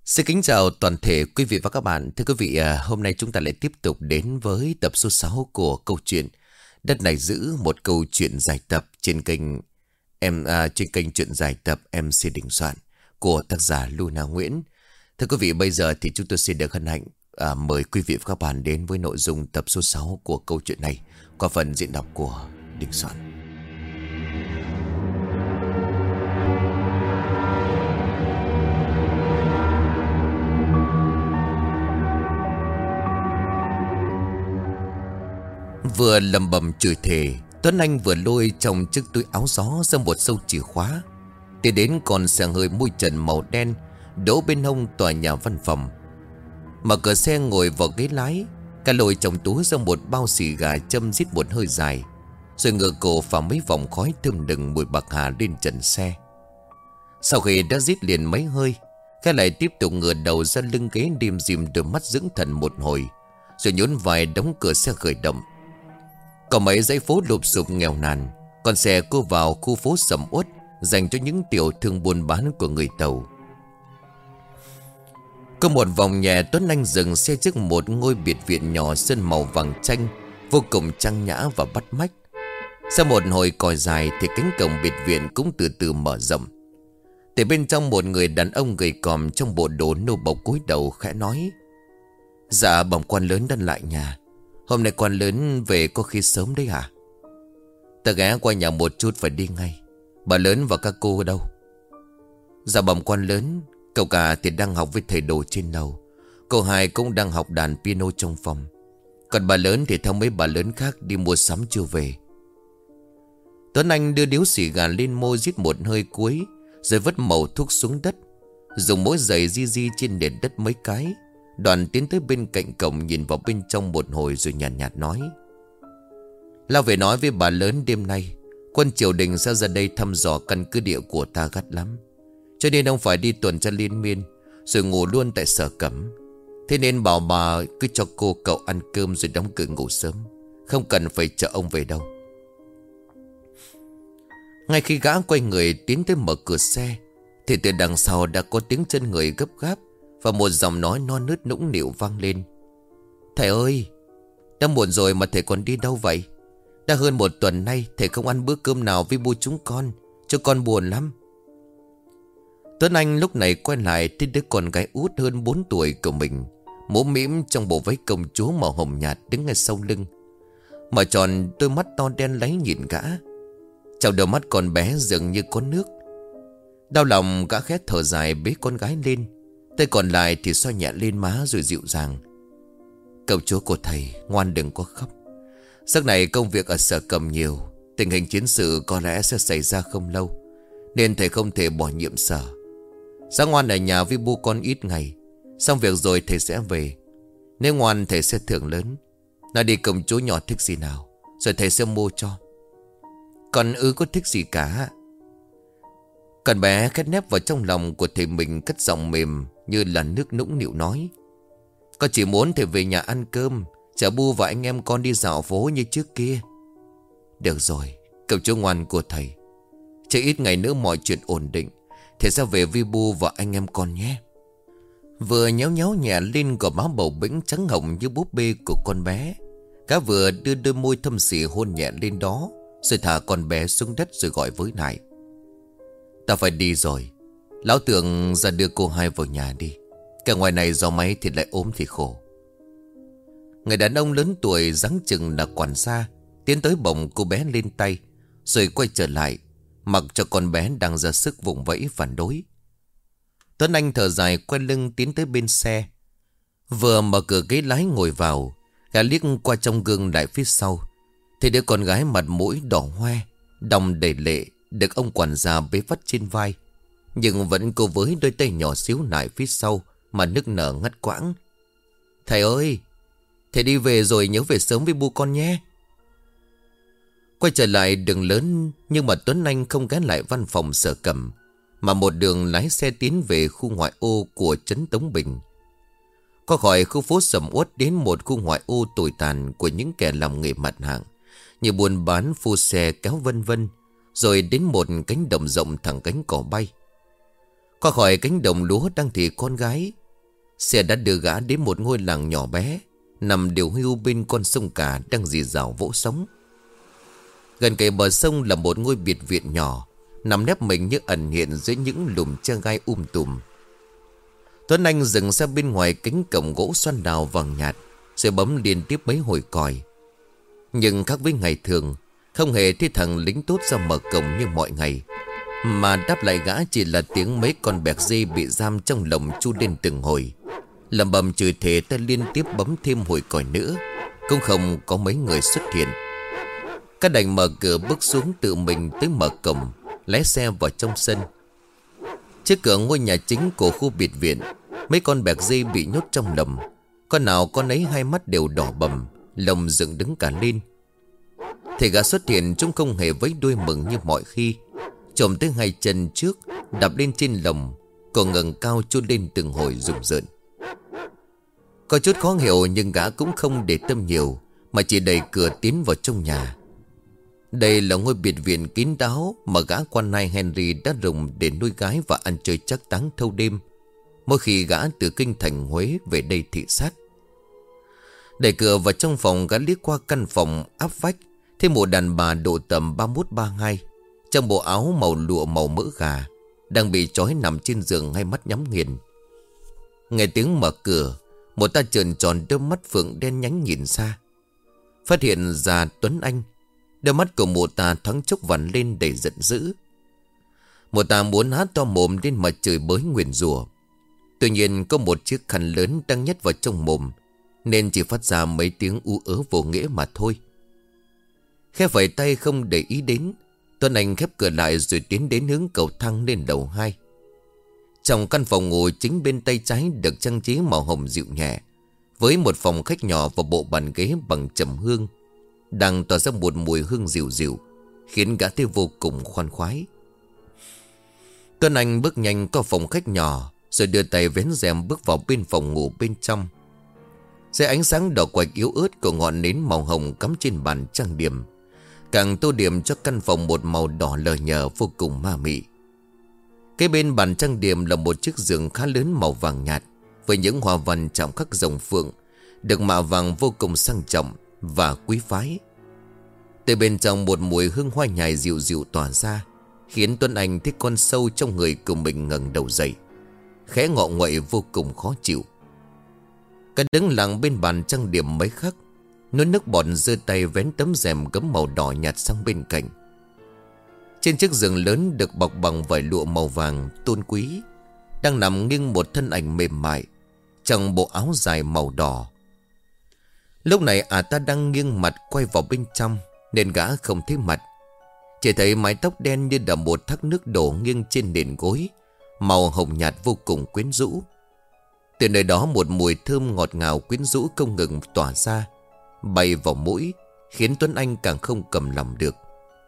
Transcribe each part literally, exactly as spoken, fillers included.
Xin kính chào toàn thể quý vị và các bạn. Thưa quý vị, à, hôm nay chúng ta lại tiếp tục đến với tập số sáu của câu chuyện Đất Này Giữ, một câu chuyện dài tập trên kênh em à, trên kênh truyện dài tập em xê Đình Soạn của tác giả Luna Nguyễn. Thưa quý vị, bây giờ thì chúng tôi xin được hân hạnh à, mời quý vị và các bạn đến với nội dung tập số sáu của câu chuyện này qua phần diễn đọc của Đình Soạn. Vừa lầm bầm chửi thề, Tuấn Anh vừa lôi trong chiếc túi áo gió ra một sâu chìa khóa. Tiến đến con xe hơi mui trần màu đen đỗ bên hông tòa nhà văn phòng. Mở cửa xe ngồi vào ghế lái, cả lôi trong túi ra một bao xì gà châm rít một hơi dài, rồi ngửa cổ phả mấy vòng khói thơm lừng mùi bạc hà lên trần xe. Sau khi đã rít liền mấy hơi, cái lại tiếp tục ngửa đầu ra lưng ghế, đêm dìm đôi mắt dưỡng thần một hồi, rồi nhún vai đóng cửa xe khởi động. Có mấy dãy phố lụp sụp nghèo nàn, con xe cô vào khu phố sầm uất dành cho những tiểu thương buôn bán của người Tàu. Có một vòng nhẹ, Tuấn Anh dừng xe trước một ngôi biệt viện nhỏ sơn màu vàng chanh, vô cùng trang nhã và bắt mắt. Sau một hồi còi dài thì cánh cổng biệt viện cũng từ từ mở rộng. Từ bên trong một người đàn ông gầy còm trong bộ đồ nô bộc cúi đầu khẽ nói: "Dạ bẩm quan lớn đã lại nhà. Hôm nay quan lớn về có khi sớm đấy hả?" "Ta ghé qua nhà một chút phải đi ngay. Bà lớn và các cô ở đâu?" "Dạ bẩm quan lớn, cậu cả thì đang học với thầy đồ trên lầu. Cậu hai cũng đang học đàn piano trong phòng. Còn bà lớn thì theo mấy bà lớn khác đi mua sắm chưa về." Tuấn Anh đưa điếu xì gà lên môi rít một hơi cuối, rồi vứt mẩu thuốc xuống đất, dùng mỗi giày di di trên nền đất mấy cái. Đoàn tiến tới bên cạnh cổng, nhìn vào bên trong một hồi rồi nhàn nhạt, nhạt nói: "Lao về nói với bà lớn đêm nay quân triều đình sẽ ra đây thăm dò căn cứ địa của ta gắt lắm, cho nên ông phải đi tuần tra liên miên, rồi ngủ luôn tại Sở Cẩm. Thế nên bảo bà cứ cho cô cậu ăn cơm rồi đóng cửa ngủ sớm, không cần phải chờ ông về đâu." Ngay khi gã quay người tiến tới mở cửa xe thì từ đằng sau đã có tiếng chân người gấp gáp và một giọng nói non nớt nũng nịu vang lên: "Thầy ơi, đã muộn rồi mà thầy còn đi đâu vậy? Đã hơn một tuần nay thầy không ăn bữa cơm nào với bu chúng con, cho con buồn lắm." Tuấn Anh lúc này quay lại thấy đứa con gái út hơn bốn tuổi của mình, mũm mĩm trong bộ váy công chúa màu hồng nhạt, đứng ngay sau lưng, mở tròn đôi mắt to đen láy nhìn gã. Trong đôi mắt con bé dường như có nước. Đau lòng gã khét thở dài bế con gái lên, tay còn lại thì xoa nhẹ lên má rồi dịu dàng: "Cậu chúa của thầy, ngoan đừng có khóc. Giấc này công việc ở Sở Cầm nhiều, tình hình chiến sự có lẽ sẽ xảy ra không lâu, nên thầy không thể bỏ nhiệm sở. Sáng ngoan ở nhà với bu con ít ngày, xong việc rồi thầy sẽ về. Nếu ngoan thầy sẽ thưởng lớn. Nói đi công chúa nhỏ thích gì nào, rồi thầy sẽ mua cho." "Con ư có thích gì cả." Con bé khét nép vào trong lòng của thầy mình, cất giọng mềm như là nước nũng nịu nói: "Con chỉ muốn thầy về nhà ăn cơm, chở bu và anh em con đi dạo phố như trước kia." "Được rồi, cậu chú ngoan của thầy. Chỉ ít ngày nữa mọi chuyện ổn định, thầy sẽ về với bu và anh em con nhé." Vừa nhéo nhéo nhẹ lên gò má bầu bĩnh trắng hồng như búp bê của con bé, cá vừa đưa đôi môi thâm xỉ hôn nhẹ lên đó, rồi thả con bé xuống đất rồi gọi với lại: "Ta phải đi rồi. Lão tưởng ra đưa cô hai vào nhà đi. Cả ngoài này gió máy thì lại ốm thì khổ." Người đàn ông lớn tuổi dáng chừng là quản gia tiến tới bồng cô bé lên tay, rồi quay trở lại, mặc cho con bé đang ra sức vùng vẫy phản đối. Tuấn Anh thở dài quay lưng tiến tới bên xe. Vừa mở cửa ghế lái ngồi vào, gã liếc qua trong gương lại phía sau, thì đứa con gái mặt mũi đỏ hoe, đong đầy lệ, được ông quản gia bế vắt trên vai, nhưng vẫn cô với đôi tay nhỏ xíu nại phía sau mà nức nở ngắt quãng: "Thầy ơi, thầy đi về rồi nhớ về sớm với bu con nhé." Quay trở lại đường lớn, nhưng mà Tuấn Anh không ghé lại văn phòng Sở Cẩm, mà một đường lái xe tiến về khu ngoại ô của trấn Tống Bình. Qua khỏi khu phố sầm uất đến một khu ngoại ô tồi tàn của những kẻ làm nghề mặt hàng như buôn bán, phu xe kéo vân vân, rồi đến một cánh đồng rộng thẳng cánh cỏ bay. Qua khỏi cánh đồng lúa đang thì con gái, xe đã đưa gã đến một ngôi làng nhỏ bé nằm điều hưu bên con sông cả đang rì rào vỗ sóng. Gần kề bờ sông là một ngôi biệt viện nhỏ, nằm nép mình như ẩn hiện dưới những lùm tre gai um tùm. Tuấn Anh dừng ra bên ngoài cánh cổng gỗ xoan đào vàng nhạt, rồi bấm liên tiếp mấy hồi còi. Nhưng khác với ngày thường, không hề thấy thằng lính tốt ra mở cổng như mọi ngày, mà đáp lại gã chỉ là tiếng mấy con bẹc dê bị giam trong lồng chu lên từng hồi. Lầm bầm chửi thề, ta liên tiếp bấm thêm hồi còi nữa, cũng không có mấy người xuất hiện. Các đành mở cửa bước xuống tự mình tới mở cổng, lái xe vào trong sân. Trước cửa ngôi nhà chính của khu biệt viện, mấy con bẹc dê bị nhốt trong lồng. Con nào con ấy hai mắt đều đỏ bầm, lồng dựng đứng cả lên. Thì gã xuất hiện, chúng không hề vẫy đuôi mừng như mọi khi. Chồm tới hai chân trước, đạp lên trên lồng, cổ ngẩng cao chôn lên từng hồi rùng rợn. Có chút khó hiểu nhưng gã cũng không để tâm nhiều, mà chỉ đẩy cửa tiến vào trong nhà. Đây là ngôi biệt viện kín đáo mà gã quan nai Henry đã dùng để nuôi gái và ăn chơi trác táng thâu đêm mỗi khi gã từ kinh thành Huế về đây thị sát. Đẩy cửa vào trong phòng, gã liếc qua căn phòng áp vách, thấy một đàn bà độ tầm ba mốt ba hai, trong bộ áo màu lụa màu mỡ gà, đang bị trói nằm trên giường, hai mắt nhắm nghiền. Nghe tiếng mở cửa, một ta trợn tròn đôi mắt phượng đen nhánh nhìn ra, phát hiện ra Tuấn Anh. Đôi mắt của mụ ta thoáng chốc vằn lên đầy giận dữ. Mụ ta muốn há to mồm lên mà chửi bới nguyền rủa. Tuy nhiên có một chiếc khăn lớn đang nhét vào trong mồm, nên chỉ phát ra mấy tiếng u ớ vô nghĩa mà thôi. Khẽ vẫy tay không để ý đến, Tuấn Anh khép cửa lại rồi tiến đến hướng cầu thang lên lầu hai. Trong căn phòng ngủ chính bên tay trái được trang trí màu hồng dịu nhẹ, với một phòng khách nhỏ và bộ bàn ghế bằng trầm hương, đang tỏa ra một mùi hương dịu dịu, khiến gã thấy vô cùng khoan khoái. Tuấn Anh bước nhanh qua phòng khách nhỏ, rồi đưa tay vén rèm bước vào bên phòng ngủ bên trong. Dưới ánh sáng đỏ quạch yếu ớt của ngọn nến màu hồng cắm trên bàn trang điểm, càng tô điểm cho căn phòng một màu đỏ lờ nhờ vô cùng ma mị. Cái bên bàn trang điểm là một chiếc giường khá lớn màu vàng nhạt, với những hoa văn chạm khắc rồng phượng, được mạ vàng vô cùng sang trọng và quý phái. Từ bên trong một mùi hương hoa nhài dịu dịu tỏa ra, khiến Tuấn Anh thấy con sâu trong người của mình ngẩng đầu dậy, khẽ ngọ nguậy vô cùng khó chịu. Cái đứng lặng bên bàn trang điểm mấy khắc, nuốt nước bọt giơ tay vén tấm rèm gấm màu đỏ nhạt sang bên cạnh. Trên chiếc giường lớn được bọc bằng vải lụa màu vàng tôn quý, đang nằm nghiêng một thân ảnh mềm mại trong bộ áo dài màu đỏ. Lúc này à ta đang nghiêng mặt quay vào bên trong, nên gã không thấy mặt, chỉ thấy mái tóc đen như là một thác nước đổ nghiêng trên nền gối, màu hồng nhạt vô cùng quyến rũ. Từ nơi đó một mùi thơm ngọt ngào quyến rũ không ngừng tỏa ra, bay vào mũi, khiến Tuấn Anh càng không cầm lòng được.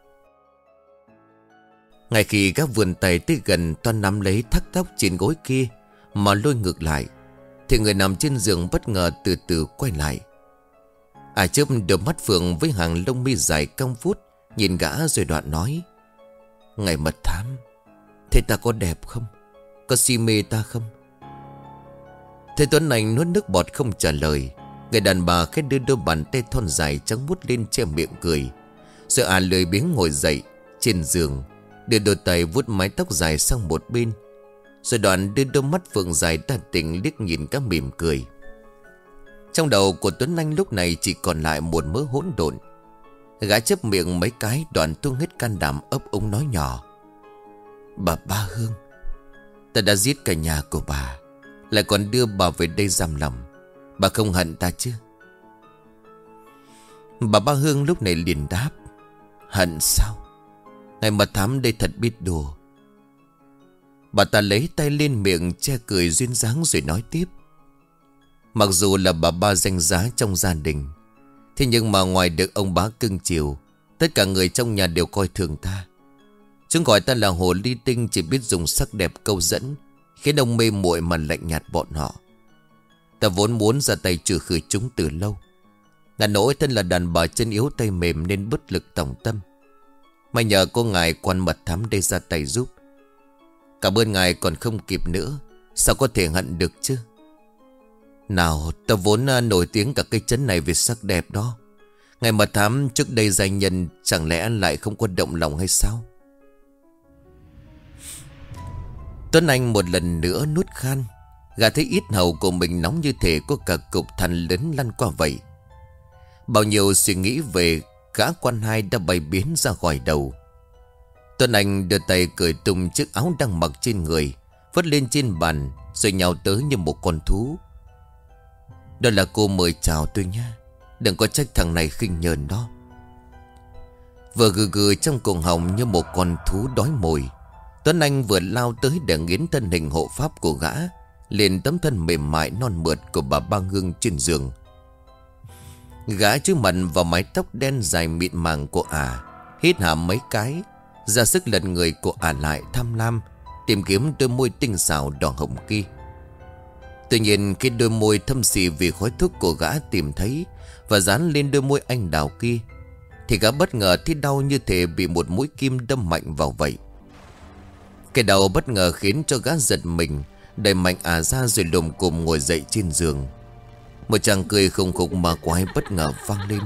Ngay khi gã vươn tay tới gần toan nắm lấy thắt tóc trên gối kia mà lôi ngược lại, thì người nằm trên giường bất ngờ từ từ quay lại. À chớp đôi mắt phượng với hàng lông mi dài cong vút nhìn gã rồi đoạn nói: "Ngày mật thám, thế ta có đẹp không? Có si mê ta không?" Thế Tuấn Anh nuốt nước bọt không trả lời. Người đàn bà khẽ đưa đôi bàn tay thon dài trắng muốt lên che miệng cười, rồi à lười biếng ngồi dậy trên giường, đưa đôi tay vuốt mái tóc dài sang một bên, rồi đoạn đưa đôi mắt phượng dài đa tình liếc nhìn cả mỉm cười. Trong đầu của Tuấn Anh lúc này chỉ còn lại một mớ hỗn độn. Gã chớp miệng mấy cái, đoạn tung hết can đảm ấp úng nói nhỏ: "Bà Ba Hương, ta đã giết cả nhà của bà, lại còn đưa bà về đây giam lòng. Bà không hận ta chứ?" Bà Ba Hương lúc này liền đáp: "Hận sao? Ngày mật thám đây thật biết đùa." Bà ta lấy tay lên miệng che cười duyên dáng rồi nói tiếp: "Mặc dù là bà Ba danh giá trong gia đình, thế nhưng mà ngoài được ông bá cưng chiều, tất cả người trong nhà đều coi thường ta. Chúng gọi ta là hồ ly tinh, chỉ biết dùng sắc đẹp câu dẫn, khiến ông mê muội mà lạnh nhạt bọn họ. Ta vốn muốn ra tay trừ khử chúng từ lâu, ngàn nỗi thân là đàn bà chân yếu tay mềm nên bất lực tòng tâm. Mà nhờ cô ngài quan mật thám đây ra tay giúp. Cảm ơn ngài còn không kịp nữa. Sao có thể hận được chứ? Nào, ta vốn nổi tiếng cả cái trấn này về sắc đẹp đó. Ngài mà thám trước đây danh nhân, chẳng lẽ lại không có động lòng hay sao? Tuấn Anh một lần nữa nuốt khan. Gã thấy ít hầu của mình nóng như thể có cả cục than lớn lăn qua vậy. Bao nhiêu suy nghĩ về gã quan hai đã bay biến ra khỏi đầu. Tuấn Anh đưa tay cởi tung chiếc áo đang mặc trên người, vứt lên trên bàn, rồi nhào tới như một con thú. Đó là cô mời chào tôi nha. Đừng có trách thằng này khinh nhờn đó. Vừa gừ gừ trong cuồng họng như một con thú đói mồi, Tuấn Anh vừa lao tới để nghiến thân hình hộ pháp của gã lên tấm thân mềm mại non mượt của bà Ba Hương trên giường. Gã chúi mặt vào mái tóc đen dài mịn màng của ả, hít hà mấy cái, ra sức lật người của ả lại tham lam, tìm kiếm đôi môi tinh xảo đỏ hồng kia. Tuy nhiên khi đôi môi thâm xì vì khói thuốc của gã tìm thấy và dán lên đôi môi anh đào kia, thì gã bất ngờ thấy đau như thể bị một mũi kim đâm mạnh vào vậy. Cái đau bất ngờ khiến cho gã giật mình, đẩy mạnh ả ra rồi lồm cồm ngồi dậy trên giường. Một chàng cười khùng khục mà quái bất ngờ vang lên.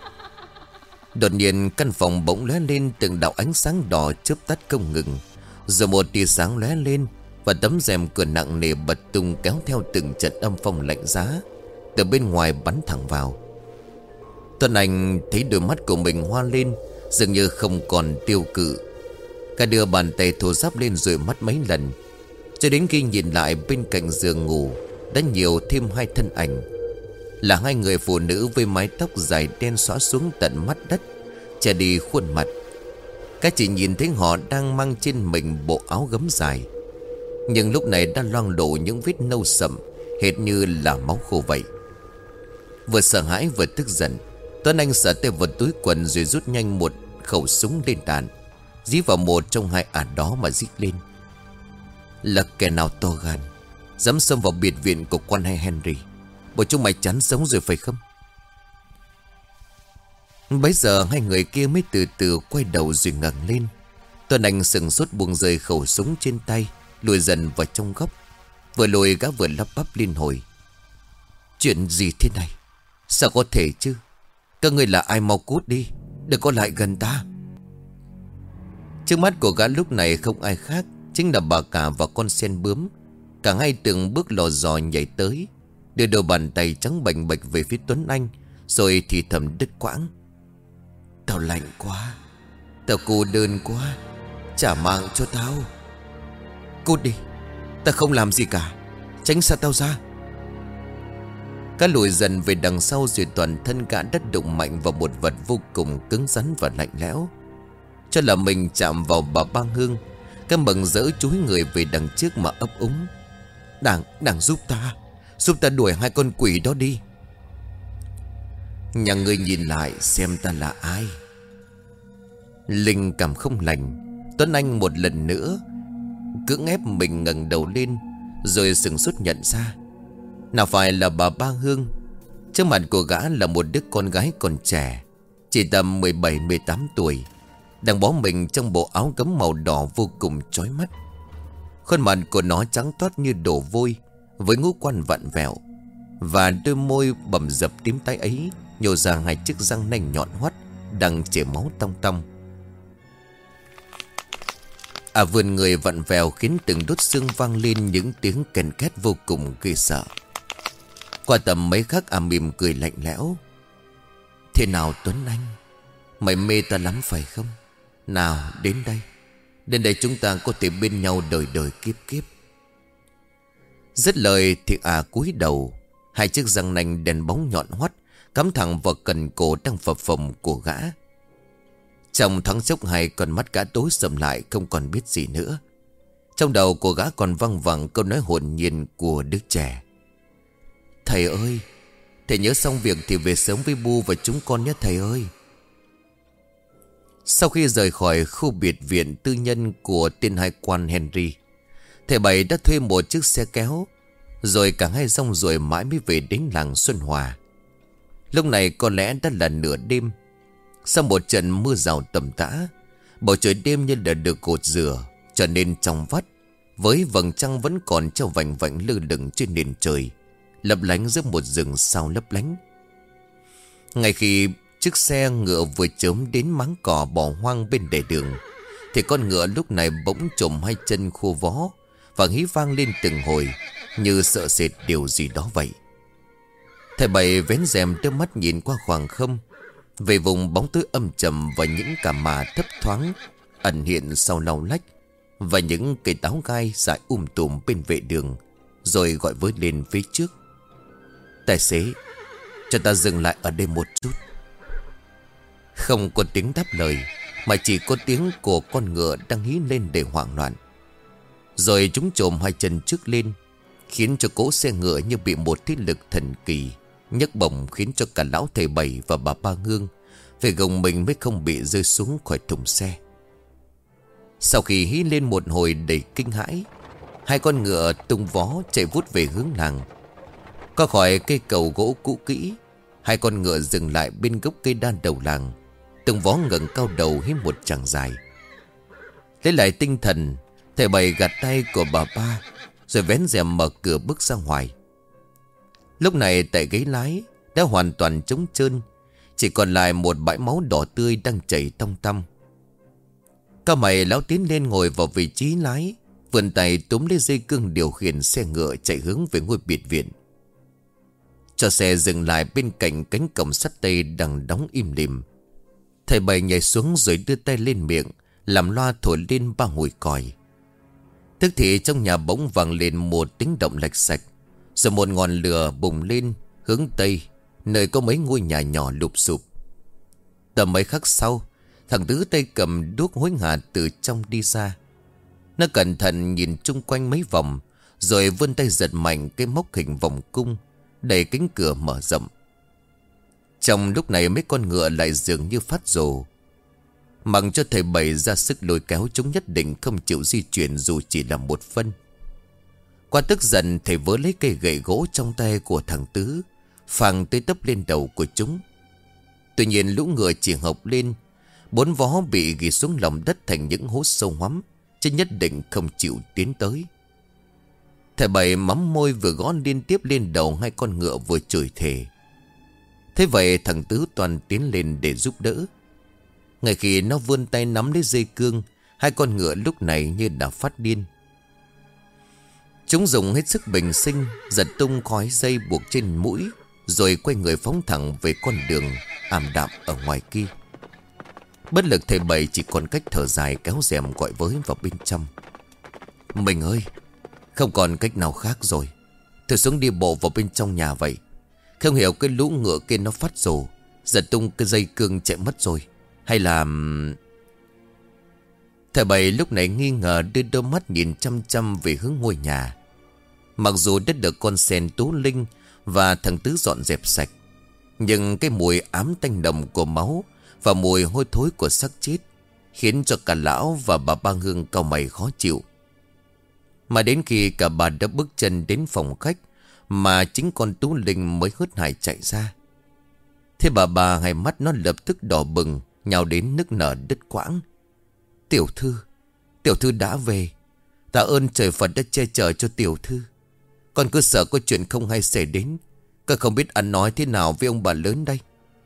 Đột nhiên căn phòng bỗng lóe lên từng đạo ánh sáng đỏ chớp tắt không ngừng, rồi một tia sáng lóe lên và tấm rèm cửa nặng nề bật tung, kéo theo từng trận âm phong lạnh giá từ bên ngoài bắn thẳng vào. Tuấn Anh thấy đôi mắt của mình hoa lên, dường như không còn tiêu cự. Cả đưa bàn tay thô ráp lên rồi mắt mấy lần, cho đến khi nhìn lại bên cạnh giường ngủ đã nhiều thêm hai thân ảnh, là hai người phụ nữ với mái tóc dài đen xõa xuống tận mắt đất, che đi khuôn mặt. Các chị nhìn thấy họ đang mang trên mình bộ áo gấm dài, nhưng lúc này đã loang lổ những vết nâu sậm, hệt như là máu khô vậy. Vừa sợ hãi vừa tức giận, Tuấn Anh sờ tay vào túi quần rồi rút nhanh một khẩu súng lên đạn, dí vào một trong hai ả đó mà rít lên. Là kẻ nào to gan dám xông vào biệt viện của quan hai Henry? Bộ chúng mày chán sống rồi phải không? Bấy giờ hai người kia mới từ từ quay đầu rồi ngẩng lên. Tuấn Anh sừng sốt buông rơi khẩu súng trên tay, lùi dần vào trong góc. Vừa lùi gã vừa lắp bắp liên hồi. Chuyện gì thế này? Sao có thể chứ? Các người là ai, mau cút đi, đừng có lại gần ta. Trước mắt của gã lúc này không ai khác, chính là bà cả và con sen bướm. Cả hai từng bước lò dò nhảy tới, đưa đôi bàn tay trắng bệch bệch về phía Tuấn Anh, rồi thì thầm đứt quãng. Tao lạnh quá, tao cô đơn quá, trả mạng cho tao. Cút đi, ta không làm gì cả, tránh xa tao ra. Cá lùi dần về đằng sau rồi toàn thân gã đất đụng mạnh vào một vật vô cùng cứng rắn và lạnh lẽo. Cho là mình chạm vào bà Ba Hương, cái mừng rỡ chúi người về đằng trước mà ấp úng. Đảng, đảng giúp ta, giúp ta đuổi hai con quỷ đó đi. Nhà người nhìn lại xem ta là ai. Linh cảm không lành, Tuấn Anh một lần nữa cưỡng ép mình ngẩng đầu lên, rồi sừng sốt nhận ra nào phải là bà Ba Hương. Trước mặt của gã là một đứa con gái còn trẻ, chỉ tầm mười bảy mười tám tuổi, đang bó mình trong bộ áo gấm màu đỏ vô cùng chói mắt. Khuôn mặt của nó trắng toát như đổ vôi, với ngũ quan vặn vẹo, và đôi môi bầm dập tím tái ấy nhô ra hai chiếc răng nanh nhọn hoắt đang chảy máu tong tong. À vườn người vặn vẹo khiến từng đốt xương vang lên những tiếng kèn két vô cùng ghê sợ. Qua tầm mấy khắc à mỉm cười lạnh lẽo. Thế nào Tuấn Anh, mày mê ta lắm phải không? Nào đến đây, đến đây chúng ta có thể bên nhau đời đời kiếp kiếp. Dứt lời thì à cúi đầu, hai chiếc răng nanh đèn bóng nhọn hoắt cắm thẳng vào cần cổ đang phập phồng của gã. Trong thoáng chốc hai con mắt gã tối sầm lại, không còn biết gì nữa. Trong đầu của gã còn văng vẳng câu nói hồn nhiên của đứa trẻ. Thầy ơi, thầy nhớ xong việc thì về sớm với Bu và chúng con nhé thầy ơi. Sau khi rời khỏi khu biệt viện tư nhân của tên hai quan Henry, thầy Bảy đã thuê một chiếc xe kéo, rồi cả hai rong ruổi mãi mới về đến làng Xuân Hòa. Lúc này có lẽ đã là nửa đêm. Sau một trận mưa rào tầm tã, bầu trời đêm như đã được gột rửa, trở nên trong vắt, với vầng trăng vẫn còn treo vành vạnh lơ lửng trên nền trời, lấp lánh giữa một rừng sao lấp lánh. Ngay khi chiếc xe ngựa vừa chớm đến máng cỏ bỏ hoang bên lề đường, thì con ngựa lúc này bỗng chồm hai chân khô vó và hí vang lên từng hồi, như sợ sệt điều gì đó vậy. Thầy Bảy vén rèm đưa mắt nhìn qua khoảng không, về vùng bóng tối âm trầm và những cả mà thấp thoáng ẩn hiện sau lau lách và những cây táo gai dại um tùm bên vệ đường, rồi gọi với lên phía trước: "Tài xế, cho ta dừng lại ở đây một chút." Không có tiếng đáp lời, mà chỉ có tiếng của con ngựa đang hí lên để hoảng loạn. Rồi chúng chồm hai chân trước lên, khiến cho cỗ xe ngựa như bị một thế lực thần kỳ nhấc bổng, khiến cho cả lão thầy Bảy và bà Ba Hương phải gồng mình mới không bị rơi xuống khỏi thùng xe. Sau khi hí lên một hồi đầy kinh hãi, hai con ngựa tung vó chạy vút về hướng làng. Qua khỏi cây cầu gỗ cũ kỹ, hai con ngựa dừng lại bên gốc cây đa đầu làng. Từng vó ngẩng cao đầu hít một tràng dài. Lấy lại tinh thần, thầy Bảy gạt tay của bà Ba, rồi vén rèm mở cửa bước ra ngoài. Lúc này tại ghế lái đã hoàn toàn trống trơn, chỉ còn lại một bãi máu đỏ tươi đang chảy tong tong. Cao mày lão tiến lên ngồi vào vị trí lái, vươn tay túm lấy dây cương điều khiển xe ngựa chạy hướng về ngôi biệt viện. Cho xe dừng lại bên cạnh cánh cổng sắt tây đang đóng im lìm. Thầy Bảy nhảy xuống rồi đưa tay lên miệng, làm loa thổi lên ba hồi còi. Tức thì trong nhà bỗng vang lên một tiếng động lạch sạch, rồi một ngọn lửa bùng lên hướng tây, nơi có mấy ngôi nhà nhỏ lụp xụp. Tầm mấy khắc sau, thằng Tứ tay cầm đuốc hối hả từ trong đi ra. Nó cẩn thận nhìn chung quanh mấy vòng, rồi vươn tay giật mạnh cái móc hình vòng cung, đẩy cánh cửa mở rộng. Trong lúc này mấy con ngựa lại dường như phát rồ, mặc cho thầy Bảy ra sức lôi kéo chúng, nhất định không chịu di chuyển dù chỉ là một phân. Qua tức giận, thầy vớ lấy cây gậy gỗ trong tay của thằng Tứ, phang tới tấp lên đầu của chúng. Tuy nhiên lũ ngựa chỉ hộc lên, bốn vó bị ghi xuống lòng đất thành những hố sâu hoắm, chứ nhất định không chịu tiến tới. Thầy Bảy mắm môi vừa gõ liên tiếp lên đầu hai con ngựa vừa chửi thề. Thế vậy thằng Tứ toàn tiến lên để giúp đỡ. Ngay khi nó vươn tay nắm lấy dây cương, hai con ngựa lúc này như đã phát điên. Chúng dùng hết sức bình sinh, giật tung khói dây buộc trên mũi, rồi quay người phóng thẳng về con đường ảm đạm ở ngoài kia. Bất lực thầy Bảy chỉ còn cách thở dài kéo rèm gọi với vào bên trong: "Mình ơi, không còn cách nào khác rồi. Thôi xuống đi bộ vào bên trong nhà vậy. Không hiểu cái lũ ngựa kia nó phát rồ, giật tung cái dây cương chạy mất rồi. Hay là..." Thầy Bảy lúc này nghi ngờ đưa đôi mắt nhìn chăm chăm về hướng ngôi nhà. Mặc dù đã được con sen Tú Linh và thằng Tứ dọn dẹp sạch, nhưng cái mùi ám tanh đậm của máu và mùi hôi thối của xác chết khiến cho cả lão và bà Ba Hương cau mày khó chịu. Mà đến khi cả bà đã bước chân đến phòng khách, mà chính con Tú Linh mới hớt hải chạy ra. Thế bà bà hai mắt nó lập tức đỏ bừng, nhào đến nức nở đứt quãng: "Tiểu thư, tiểu thư đã về. Tạ ơn trời Phật đã che chở cho tiểu thư. Con cứ sợ có chuyện không hay xảy đến, con không biết ăn nói thế nào với ông bà lớn đây."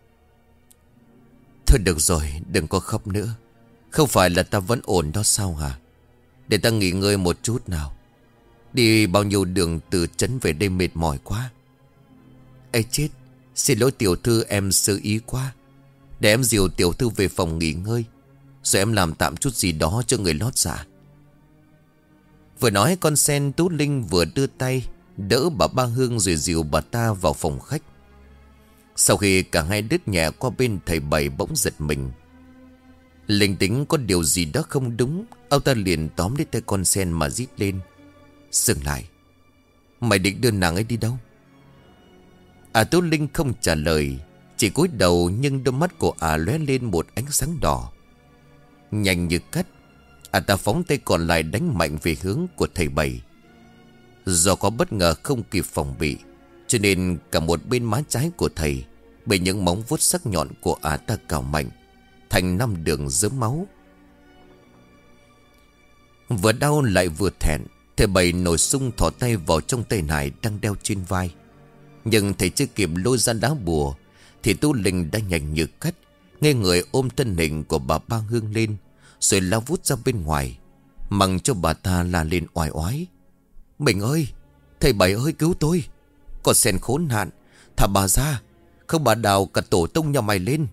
"Thôi được rồi, đừng có khóc nữa. Không phải là ta vẫn ổn đó sao hả? Để ta nghỉ ngơi một chút nào. Đi bao nhiêu đường từ trấn về đây mệt mỏi quá." "Ê chết, xin lỗi tiểu thư, em sơ ý quá. Để em dìu tiểu thư về phòng nghỉ ngơi, rồi em làm tạm chút gì đó cho người lót dạ." Vừa nói con sen Tú Linh vừa đưa tay đỡ bà Ba Hương rồi dìu bà ta vào phòng khách. Sau khi cả hai đứt nhẹ qua bên, thầy Bảy bỗng giật mình. Linh tính có điều gì đó không đúng, ông ta liền tóm lấy tay con sen mà rít lên: "Dừng lại, mày định đưa nàng ấy đi đâu?" À, Tú Linh không trả lời, chỉ cúi đầu, nhưng đôi mắt của ả à lóe lên một ánh sáng đỏ. Nhanh như cắt, ả à ta phóng tay còn lại đánh mạnh về hướng của thầy Bảy. Do có bất ngờ không kịp phòng bị, cho nên cả một bên má trái của thầy bị những móng vuốt sắc nhọn của ả à ta cào mạnh thành năm đường rớm máu. Vừa đau lại vừa thẹn, Thầy Bảy nổi sung thò tay vào trong tay nải đang đeo trên vai. Nhưng thầy chưa kịp lôi ra đá bùa thì Tú Linh đã nhanh như cắt, nghe người ôm thân hình của bà Ba Hương lên, rồi lao vút ra bên ngoài, mặc cho bà ta la lên oai oái: "Mình ơi, thầy Bảy ơi, cứu tôi! Con sen khốn nạn, thả bà ra, không bà đào cả tổ tông nhà mày lên."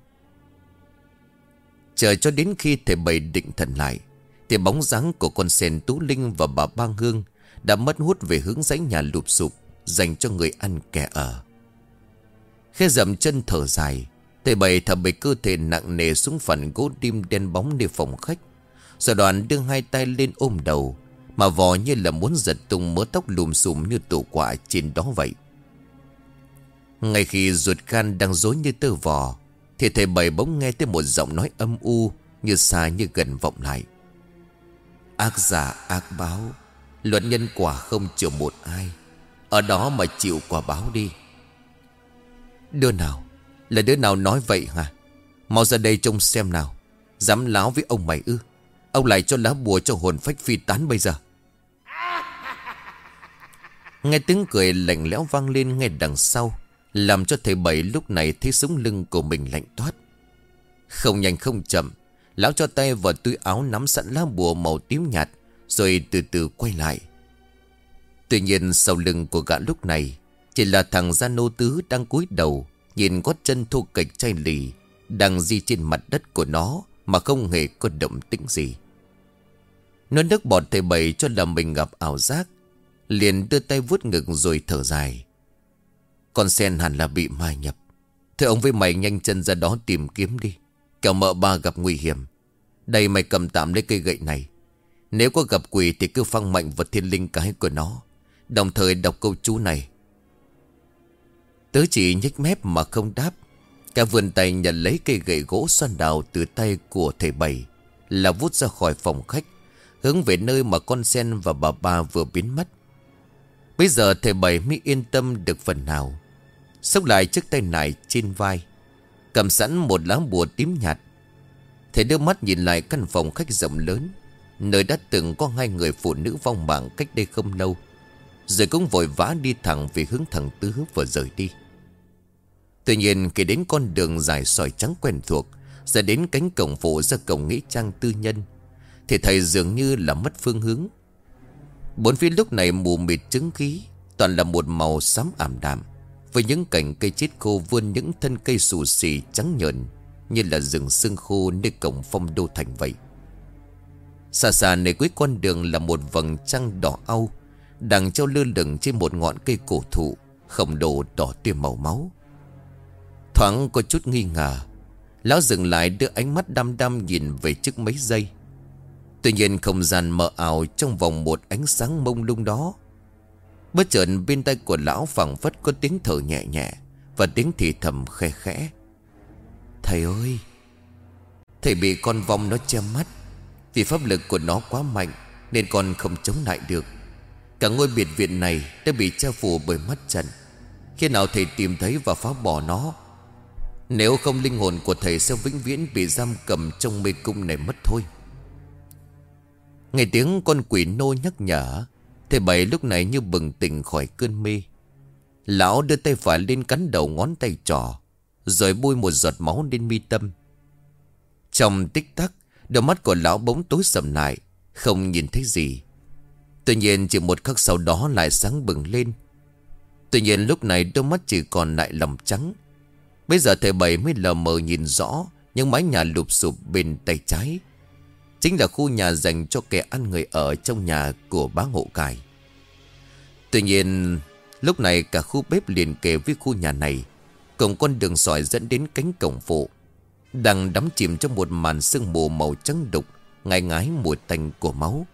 Chờ cho đến khi thầy Bảy định thần lại thì bóng dáng của con sen Tú Linh và bà Ba Hương đã mất hút về hướng dãy nhà lụp sụp dành cho người ăn kẻ ở. Khẽ dậm chân thở dài, thầy Bảy thả bịch cơ thể nặng nề xuống phần gỗ lim đen bóng nơi phòng khách, rồi đoàn đưa hai tay lên ôm đầu, mà vò như là muốn giật tung mớ tóc lùm xùm như tủ quả trên đó vậy. Ngay khi ruột gan đang rối như tơ vò thì thầy Bảy bỗng nghe thấy một giọng nói âm u, như xa như gần vọng lại: "Ác giả ác báo, luật nhân quả không chừa một ai, ở đó mà chịu quả báo đi." "Đứa nào? Là đứa nào nói vậy hả? Mau ra đây trông xem nào. Dám láo với ông mày ư? Ông lại cho lá bùa cho hồn phách phi tán bây giờ." Nghe tiếng cười lạnh lẽo vang lên ngay đằng sau, làm cho thầy Bảy lúc này thấy sống lưng của mình lạnh toát. Không nhanh không chậm, lão cho tay vào túi áo nắm sẵn lá bùa màu tím nhạt, rồi từ từ quay lại. Tuy nhiên sau lưng của gã lúc này chỉ là thằng Gia Nô Tứ đang cúi đầu nhìn gót chân thô kệch chai lì đang di trên mặt đất của nó mà không hề có động tĩnh gì. Nó nước bọt thầy Bảy cho là mình gặp ảo giác, liền đưa tay vuốt ngực rồi thở dài: "Con sen hẳn là bị ma nhập. Thôi ông với mày nhanh chân ra đó tìm kiếm đi, kẻo mợ ba gặp nguy hiểm. Đây mày cầm tạm lấy cây gậy này. Nếu có gặp quỷ thì cứ phăng mạnh vào thiên linh cái của nó, đồng thời đọc câu chú này." Tớ chỉ nhếch mép mà không đáp. Cả vườn tay nhận lấy cây gậy gỗ xoan đào từ tay của thầy Bảy, là vút ra khỏi phòng khách, hướng về nơi mà con sen và bà Ba vừa biến mất. Bây giờ thầy Bảy mới yên tâm được phần nào. Xốc lại chiếc tay nải trên vai, cầm sẵn một lá bùa tím nhạt, thầy đưa mắt nhìn lại căn phòng khách rộng lớn, nơi đã từng có hai người phụ nữ vong mạng cách đây không lâu, rồi cũng vội vã đi thẳng về hướng thằng Tứ vừa rời đi. Tuy nhiên khi đến con đường dài sỏi trắng quen thuộc, ra đến cánh cổng phụ ra cổng nghĩa trang tư nhân, thì thầy dường như là mất phương hướng. Bốn phía lúc này mù mịt chứng khí, toàn là một màu xám ảm đạm, với những cành cây chết khô vươn những thân cây xù xì trắng nhợn như là rừng sương khô nơi cổng phong đô thành vậy. Xa xa nơi cuối con đường là một vầng trăng đỏ au đang treo lơ lửng trên một ngọn cây cổ thụ khổng lồ đỏ tươi màu máu. Thoáng có chút nghi ngờ, lão dừng lại đưa ánh mắt đăm đăm nhìn về trước mấy giây. Tuy nhiên không gian mờ ảo trong vòng một ánh sáng mông lung đó, bất chợt bên tai của lão phảng phất có tiếng thở nhẹ nhẹ và tiếng thì thầm khe khẽ: "Thầy ơi, thầy bị con vong nó che mắt. Vì pháp lực của nó quá mạnh nên con không chống lại được. Cả ngôi biệt viện này đã bị che phủ bởi mắt trận. Khi nào thầy tìm thấy và phá bỏ nó, nếu không linh hồn của thầy sẽ vĩnh viễn bị giam cầm trong mê cung này mất thôi." Nghe tiếng con quỷ nô nhắc nhở, thầy Bảy lúc này như bừng tỉnh khỏi cơn mê. Lão đưa tay phải lên cắn đầu ngón tay trỏ, rồi bôi một giọt máu lên mi tâm. Trong tích tắc, đôi mắt của lão bỗng tối sầm lại, không nhìn thấy gì. Tuy nhiên chỉ một khắc sau đó lại sáng bừng lên. Tuy nhiên lúc này đôi mắt chỉ còn lại lòng trắng. Bây giờ thầy Bảy mới lờ mờ nhìn rõ những mái nhà lụp sụp bên tay trái, chính là khu nhà dành cho kẻ ăn người ở trong nhà của bá hộ cải. Tuy nhiên lúc này cả khu bếp liền kề với khu nhà này, cùng con đường sỏi dẫn đến cánh cổng phụ, đang đắm chìm trong một màn sương mù màu trắng đục, ngai ngái mùi tanh của máu.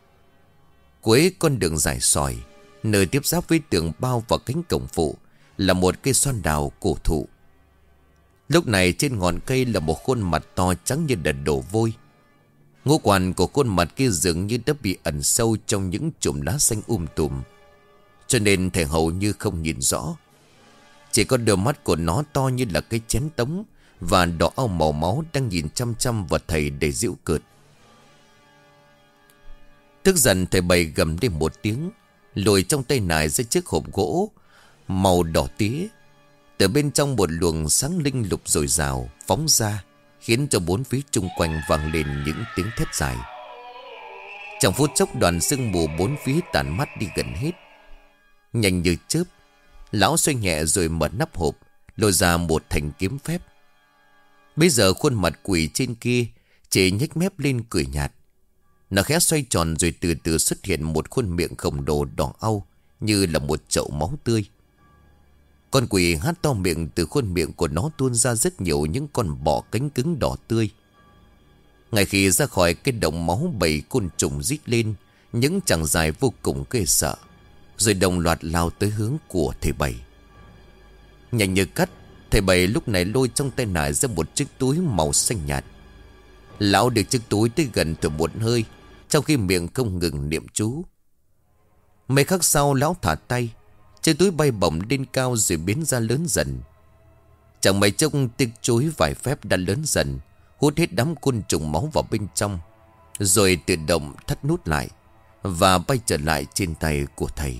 Cuối con đường dài sỏi, nơi tiếp giáp với tường bao và cánh cổng phụ, là một cây xoan đào cổ thụ. Lúc này trên ngọn cây là một khuôn mặt to trắng như đợt đổ vôi. Ngũ quan của khuôn mặt kia dường như đã bị ẩn sâu trong những chùm lá xanh um tùm, cho nên thầy hầu như không nhìn rõ. Chỉ có đôi mắt của nó to như là cái chén tống, và đỏ ao màu máu đang nhìn chăm chăm vào thầy để giễu cợt. Tức giận thầy Bảy gầm lên một tiếng, lùi trong tay nải ra chiếc hộp gỗ màu đỏ tía. Từ bên trong một luồng sáng linh lục dồi dào phóng ra, khiến cho bốn phía chung quanh vang lên những tiếng thét dài. Trong phút chốc đoàn sương mù bốn phía tàn mắt đi gần hết. Nhanh như chớp, lão xoay nhẹ rồi mở nắp hộp, lôi ra một thanh kiếm phép. Bây giờ khuôn mặt quỷ trên kia chỉ nhếch mép lên cười nhạt. Nó khẽ xoay tròn rồi từ từ xuất hiện một khuôn miệng khổng lồ đỏ au, như là một chậu máu tươi. Con quỷ há to miệng, từ khuôn miệng của nó tuôn ra rất nhiều những con bọ cánh cứng đỏ tươi. Ngay khi ra khỏi cái động máu, bảy côn trùng rít lên những chàng dài vô cùng ghê sợ, rồi đồng loạt lao tới hướng của thầy Bảy. Nhanh như cắt, thầy Bảy lúc này lôi trong tay nải ra một chiếc túi màu xanh nhạt. Lão được chiếc túi tới gần thở một hơi, trong khi miệng không ngừng niệm chú. Mấy khắc sau, lão thả tay, chiếc túi bay bổng lên cao rồi biến ra lớn dần. Chẳng mấy chốc, tiếng chối vài phép đã lớn dần, hút hết đám côn trùng máu vào bên trong, rồi tự động thắt nút lại và bay trở lại trên tay của thầy.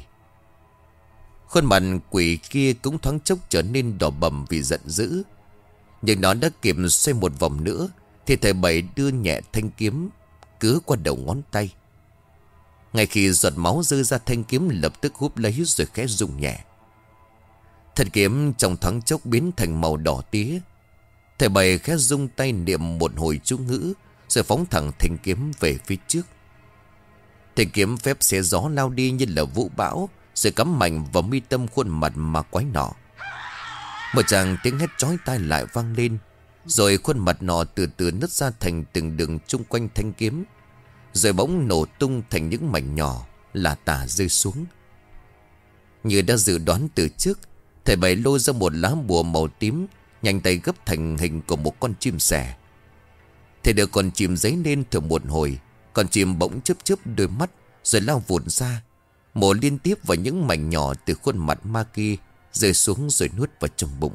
Khuôn mặt quỷ kia cũng thoáng chốc trở nên đỏ bầm vì giận dữ. Nhưng nó đã kịp xoay một vòng nữa thì thầy Bảy đưa nhẹ thanh kiếm cứ qua đầu ngón tay. Ngay khi giọt máu rơi ra, thanh kiếm lập tức húp lấy rồi khẽ rung nhẹ. Thanh kiếm trong thoáng chốc biến thành màu đỏ tía. Thầy Bảy khẽ rung tay niệm một hồi chú ngữ, rồi phóng thẳng thanh kiếm về phía trước. Thanh kiếm phép xé gió lao đi như là vũ bão, rồi cắm mạnh vào mi tâm khuôn mặt ma quái nọ. Một tràng tiếng hét chói tai lại vang lên, rồi khuôn mặt nọ từ từ nứt ra thành từng đường chung quanh thanh kiếm, rồi bỗng nổ tung thành những mảnh nhỏ là tả rơi xuống. Như đã dự đoán từ trước, thầy Bảy lôi ra một lá bùa màu tím, nhanh tay gấp thành hình của một con chim sẻ. Thầy đưa con chim giấy lên thở một hồi, con chim bỗng chớp chớp đôi mắt rồi lao vụt ra, mổ liên tiếp vào những mảnh nhỏ từ khuôn mặt ma kia rơi xuống rồi nuốt vào trong bụng.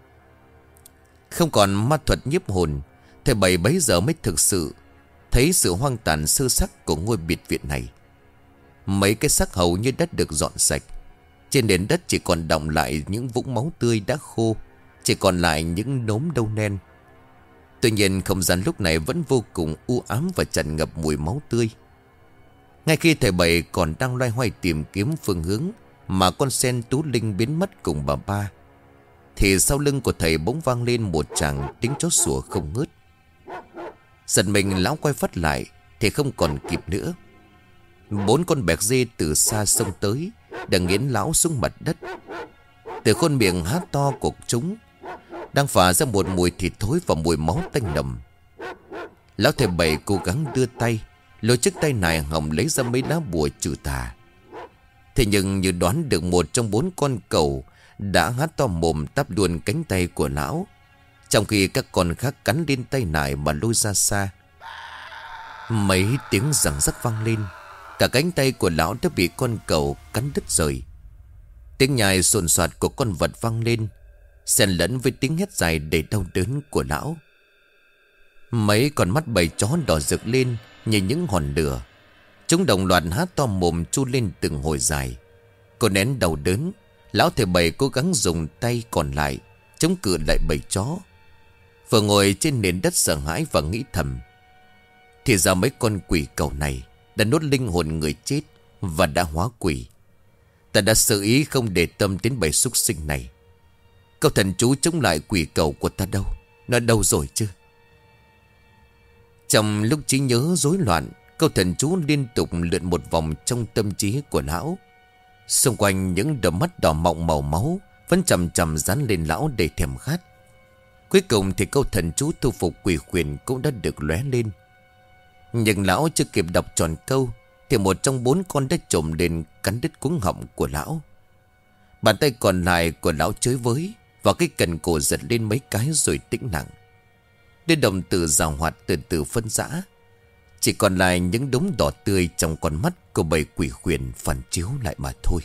Không còn ma thuật nhiếp hồn, thầy Bảy bấy giờ mới thực sự thấy sự hoang tàn sơ xác của ngôi biệt viện này. Mấy cái xác hầu như đã được dọn sạch. Trên nền đất chỉ còn đọng lại những vũng máu tươi đã khô, chỉ còn lại những nốm đâu nen. Tuy nhiên không gian lúc này vẫn vô cùng u ám và tràn ngập mùi máu tươi. Ngay khi thầy Bảy còn đang loay hoay tìm kiếm phương hướng mà con sen Tú Linh biến mất cùng bà ba, thì sau lưng của thầy bỗng vang lên một tràng tiếng chó sủa không ngớt. Giật mình, lão quay phát lại thì không còn kịp nữa. Bốn con bẹc dê từ xa xông tới, đã nghiến lão xuống mặt đất. Từ khuôn miệng há to của chúng đang phả ra một mùi thịt thối và mùi máu tanh nồng. Lão thầy Bảy cố gắng đưa tay lôi chiếc tay này hòng lấy ra mấy lá bùa trừ tà. Thế nhưng như đoán được, một trong bốn con cẩu đã há to mồm tắp luôn cánh tay của lão, trong khi các con khác cắn lên tay nải mà lôi ra xa. Mấy tiếng răng rắc vang lên, cả cánh tay của lão đã bị con cẩu cắn đứt rời. Tiếng nhai sồn soạt của con vật vang lên, xen lẫn với tiếng hét dài đầy đau đớn của lão. Mấy con mắt bầy chó đỏ rực lên như những hòn lửa. Chúng đồng loạt há to mồm chu lên từng hồi dài. Cô nén đau đớn, lão thầy Bảy cố gắng dùng tay còn lại chống cự lại bầy chó. Vừa ngồi trên nền đất sợ hãi và nghĩ thầm, thì ra mấy con quỷ cẩu này đã nuốt linh hồn người chết và đã hóa quỷ. Ta đã tự ý không để tâm đến bầy súc sinh này. Câu thần chú chống lại quỷ cẩu của ta đâu? Nó đâu rồi chứ? Trong lúc trí nhớ rối loạn, câu thần chú liên tục lượn một vòng trong tâm trí của lão. Xung quanh những đôi mắt đỏ mọng màu máu vẫn chầm chầm dán lên lão để thèm khát. Cuối cùng thì câu thần chú thu phục quỷ khuyển cũng đã được lóe lên. Nhưng lão chưa kịp đọc tròn câu thì một trong bốn con đã trồm lên cắn đứt cuống họng của lão. Bàn tay còn lại của lão chới với và cái cần cổ giật lên mấy cái rồi tĩnh lặng. Đôi đồng tử rào hoạt từ từ phân rã, chỉ còn lại những đống đỏ tươi trong con mắt của bầy quỷ khuyển phản chiếu lại mà thôi.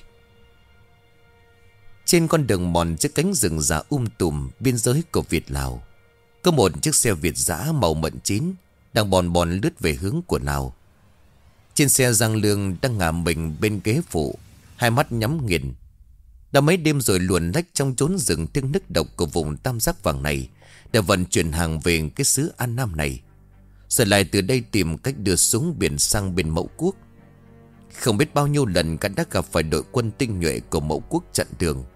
Trên con đường mòn giữa cánh rừng già um tùm biên giới của Việt Lào, có một chiếc xe Việt dã màu mận chín đang bòn bòn lướt về hướng của Lào. Trên xe Giang Lương đang ngả mình bên ghế phụ, hai mắt nhắm nghiền. Đã mấy đêm rồi luồn lách trong chốn rừng tiếng nức độc của vùng tam giác vàng này để vận chuyển hàng về cái xứ An Nam này. Rồi lại từ đây tìm cách đưa súng biển sang bên Mậu Quốc. Không biết bao nhiêu lần gã đã gặp phải đội quân tinh nhuệ của Mậu Quốc chặn đường.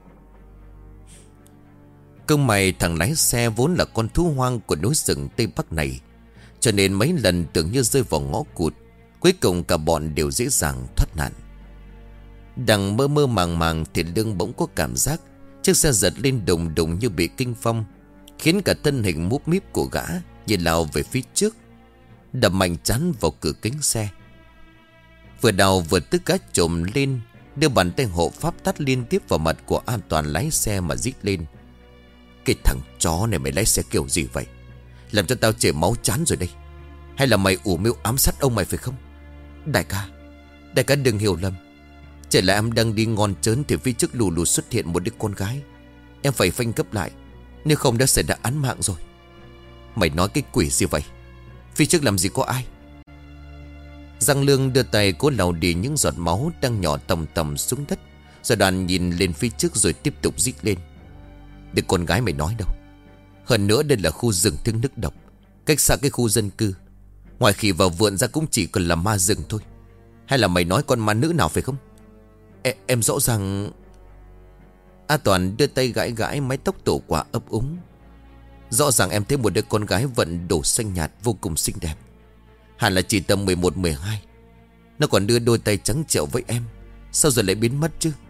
Công mày thằng lái xe vốn là con thú hoang của núi rừng Tây Bắc này, cho nên mấy lần tưởng như rơi vào ngõ cụt. Cuối cùng cả bọn đều dễ dàng thoát nạn. Đang mơ mơ màng màng thì Lương bỗng có cảm giác chiếc xe giật lên đùng đùng như bị kinh phong, khiến cả thân hình múp míp của gã như lao về phía trước, đập mạnh chán vào cửa kính xe. Vừa đau vừa tức gã trồm lên, đưa bàn tay hộ pháp tát liên tiếp vào mặt của An Toàn lái xe mà rít lên: "Cái thằng chó này mày lái xe kiểu gì vậy? Làm cho tao chảy máu chán rồi đây. Hay là mày ủ mưu ám sát ông mày phải không? Đại ca, đại ca đừng hiểu lầm. Chỉ là em đang đi ngon trớn thì phía trước lù lù xuất hiện một đứa con gái. Em phải phanh gấp lại, nếu không đã xảy ra án mạng rồi." "Mày nói cái quỷ gì vậy? Phía trước làm gì có ai?" Giang Lương đưa tay cố lau đi những giọt máu đang nhỏ tầm tầm xuống đất, rồi đoàn nhìn lên phía trước rồi tiếp tục rít lên: "Đứa con gái mày nói đâu? Hơn nữa đây là khu rừng tiếng nước độc, cách xa cái khu dân cư. Ngoài khi vào vượn ra cũng chỉ còn là ma rừng thôi. Hay là mày nói con ma nữ nào phải không?" E, Em rõ ràng..." A Toàn đưa tay gãi gãi mái tóc tổ quả ấp úng: "Rõ ràng em thấy một đứa con gái vận đổ xanh nhạt vô cùng xinh đẹp. Hẳn là chỉ tầm mười một mười hai. Nó còn đưa đôi tay trắng trẻo với em. Sao giờ lại biến mất chứ?"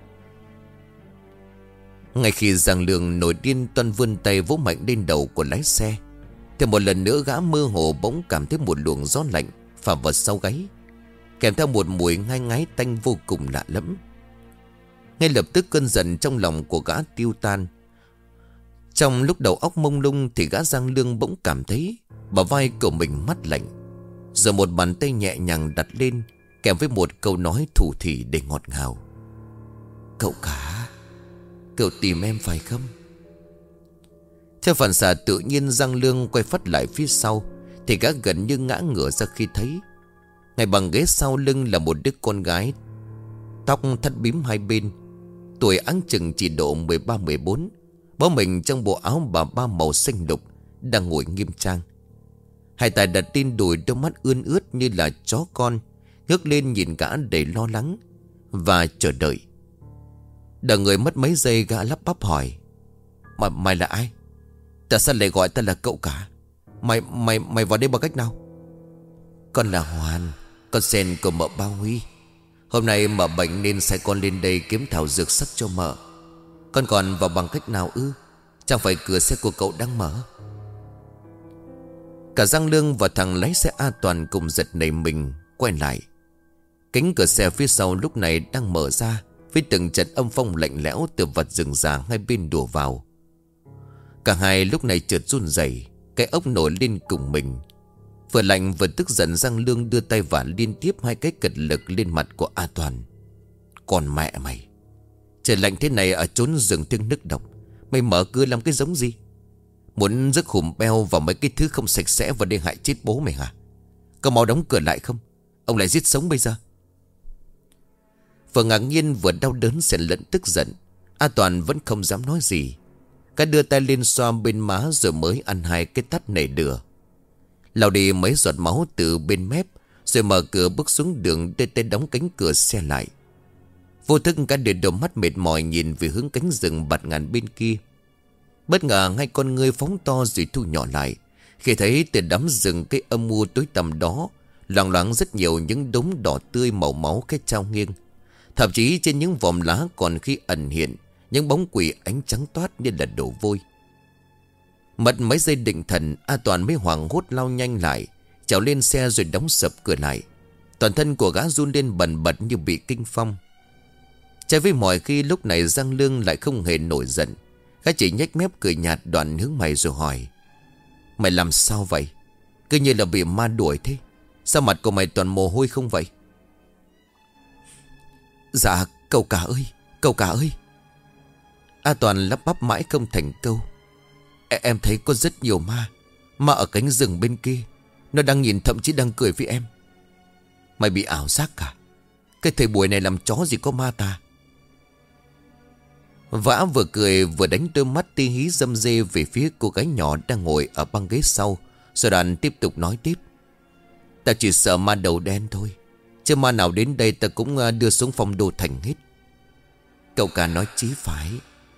Ngay khi Giang Lương nổi điên toan vươn tay vỗ mạnh lên đầu của lái xe, thì một lần nữa gã mơ hồ bỗng cảm thấy một luồng gió lạnh phả vào sau gáy, kèm theo một mùi ngai ngái tanh vô cùng lạ lẫm. Ngay lập tức cơn giận trong lòng của gã tiêu tan. Trong lúc đầu óc mông lung thì gã Giang Lương bỗng cảm thấy bả vai của mình mát lạnh, rồi một bàn tay nhẹ nhàng đặt lên, kèm với một câu nói thủ thỉ để ngọt ngào: "Cậu cả, cậu tìm em phải không?" Theo phản xạ tự nhiên, Giang Lương quay phát lại phía sau thì gã gần như ngã ngửa ra khi thấy ngay bằng ghế sau lưng là một đứa con gái, tóc thắt bím hai bên, tuổi áng chừng chỉ độ mười ba mười bốn, bó mình trong bộ áo bà ba màu xanh lục, đang ngồi nghiêm trang. Hai tay đặt lên đùi, đôi mắt ươn ướt như là chó con, ngước lên nhìn gã đầy lo lắng và chờ đợi. Đợi người mất mấy giây, gã lắp bắp hỏi: Mà mày là ai? Tại sao lại gọi ta là cậu cả? Mày mày mày vào đây bằng cách nào?" "Con là Hoàn, con sen của mợ Ba Huy. Hôm nay mợ bệnh nên sai con lên đây kiếm thảo dược sắc cho mợ. Con còn vào bằng cách nào ư? Chẳng phải cửa xe của cậu đang mở?" Cả Giang Lương và thằng lái xe A Toàn cùng giật nảy mình quay lại. Cánh cửa xe phía sau lúc này đang mở ra, với từng trận âm phong lạnh lẽo từ vật rừng già hai bên đổ vào. Cả hai lúc này chợt run rẩy, cái ốc nổi lên cùng mình. Vừa lạnh vừa tức giận, Giang Lương đưa tay vả liên tiếp hai cái cật lực lên mặt của A Toàn. "Còn mẹ mày, trời lạnh thế này ở chốn rừng tiếng nước độc, mày mở cửa làm cái giống gì? Muốn rước hùm beo vào mấy cái thứ không sạch sẽ và để hại chết bố mày hả? Có mau đóng cửa lại không? Ông lại giết sống bây giờ." Vừa ngạc nhiên vừa đau đớn xen lẫn tức giận, A Toàn vẫn không dám nói gì. Cả đưa tay lên xoa bên má rồi mới ăn hai cái tát nảy lửa, lau đi mấy giọt máu từ bên mép, rồi mở cửa bước xuống đường, đưa tay đóng cánh cửa xe lại. Vô thức cả để đôi mắt mệt mỏi nhìn về hướng cánh rừng bạt ngàn bên kia. Bất ngờ hai con ngươi phóng to rồi thu nhỏ lại, khi thấy từ đám rừng cây âm u tối tăm đó loảng loảng rất nhiều những đốm đỏ tươi màu máu cái trao nghiêng. Thậm chí trên những vòm lá còn khi ẩn hiện những bóng quỷ ánh trắng toát như là đổ vôi. Mất mấy giây định thần, A Toàn mới hoảng hốt lao nhanh lại, trèo lên xe rồi đóng sập cửa lại. Toàn thân của gã run lên bần bật như bị kinh phong. Trái với mọi khi, lúc này Giang Lương lại không hề nổi giận. Gã chỉ nhếch mép cười nhạt, đoạn hướng mày rồi hỏi: "Mày làm sao vậy? Cứ như là bị ma đuổi thế. Sao mặt của mày toàn mồ hôi không vậy?" "Dạ cậu cả ơi, cậu cả ơi." A Toàn lắp bắp mãi không thành câu. E Em thấy có rất nhiều ma. Ma ở cánh rừng bên kia. Nó đang nhìn, thậm chí đang cười với em." Mày bị ảo giác cả. Cái thời buổi này làm chó gì có ma ta. Vã vừa cười vừa đánh đôi mắt ti hí dâm dê về phía cô gái nhỏ đang ngồi ở băng ghế sau. Rồi đoạn tiếp tục nói tiếp. Ta chỉ sợ ma đầu đen thôi, chứ ma nào đến đây ta cũng đưa xuống phong đô thành hết. Cậu cả nói chí phải.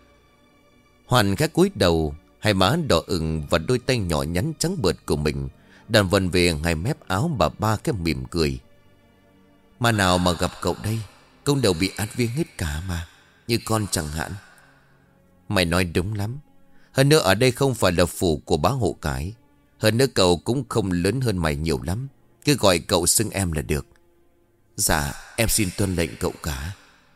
Hoàn khẽ cúi đầu, hai má đỏ ửng và đôi tay nhỏ nhắn trắng bợt của mình đàn vần về ngay mép áo bà ba cái mỉm cười. Ma nào mà gặp cậu đây cũng đều bị át viếng hết cả mà. Như con chẳng hạn. Mày nói đúng lắm. Hơn nữa ở đây không phải là phủ của bá hộ cái. Hơn nữa cậu cũng không lớn hơn mày nhiều lắm. Cứ gọi cậu xưng em là được. Dạ em xin tuân lệnh cậu cả.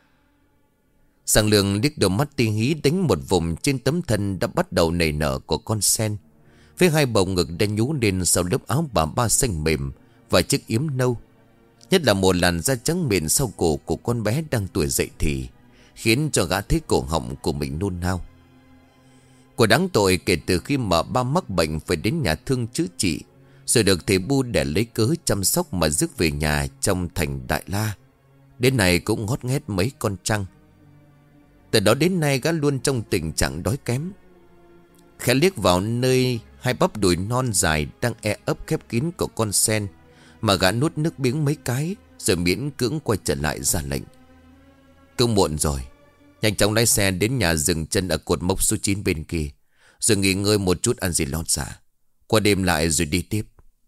Giang Lương liếc đôi mắt ti hí đánh một vùng trên tấm thân đã bắt đầu nảy nở của con sen. Phía hai bầu ngực đang nhú lên sau lớp áo bà ba xanh mềm và chiếc yếm nâu. Nhất là một làn da trắng mịn sau cổ của con bé đang tuổi dậy thì, khiến cho gã thấy cổ họng của mình nôn nao. Của đáng tội kể từ khi mà ba mắc bệnh phải đến nhà thương chữa trị, rồi được thầy Bu để lấy cớ chăm sóc mà rước về nhà trong thành Đại La. Đến nay cũng ngót nghét mấy con trăng. Từ đó đến nay gã luôn trong tình trạng đói kém. Khẽ liếc vào nơi hai bắp đùi non dài đang e ấp khép kín của con sen, mà gã nuốt nước miếng mấy cái, rồi miễn cưỡng quay trở lại ra lệnh. Cũng muộn rồi, nhanh chóng lái xe đến nhà dừng chân ở cột mốc số chín bên kia, rồi nghỉ ngơi một chút ăn gì lót dạ. Qua đêm lại rồi đi tiếp.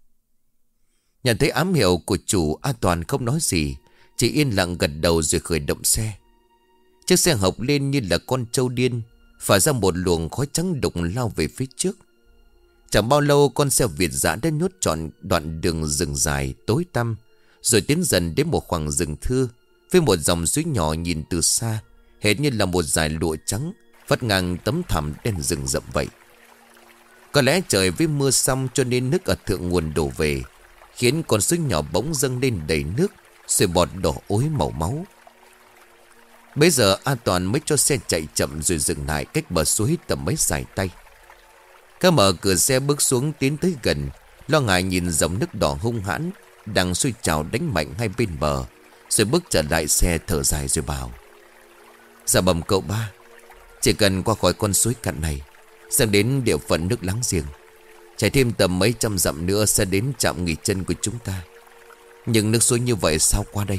Nhận thấy ám hiệu của chủ, A Toàn không nói gì, chỉ yên lặng gật đầu rồi khởi động xe. Chiếc xe hộc lên như là con trâu điên, phả ra một luồng khói trắng đục lao về phía trước. Chẳng bao lâu con xe Việt dã đã nhốt trọn đoạn đường rừng dài tối tăm, rồi tiến dần đến một khoảng rừng thưa với một dòng suối nhỏ nhìn từ xa, hệt như là một dải lụa trắng vắt ngang tấm thảm đen rừng rậm vậy. Có lẽ trời với mưa xong cho nên nước ở thượng nguồn đổ về, khiến con suối nhỏ bỗng dâng lên đầy nước, rồi bọt đỏ ối màu máu. Bây giờ A Toàn mới cho xe chạy chậm rồi dừng lại cách bờ suối tầm mấy sải tay. Các mở cửa xe bước xuống tiến tới gần, lo ngại nhìn dòng nước đỏ hung hãn đang sôi trào đánh mạnh hai bên bờ, rồi bước trở lại xe thở dài rồi bảo. Dạ bẩm cậu ba, chỉ cần qua khỏi con suối cạn này sang đến địa phận nước láng giềng, chạy thêm tầm mấy trăm dặm nữa sẽ đến trạm nghỉ chân của chúng ta. Nhưng nước suối như vậy sao qua đây?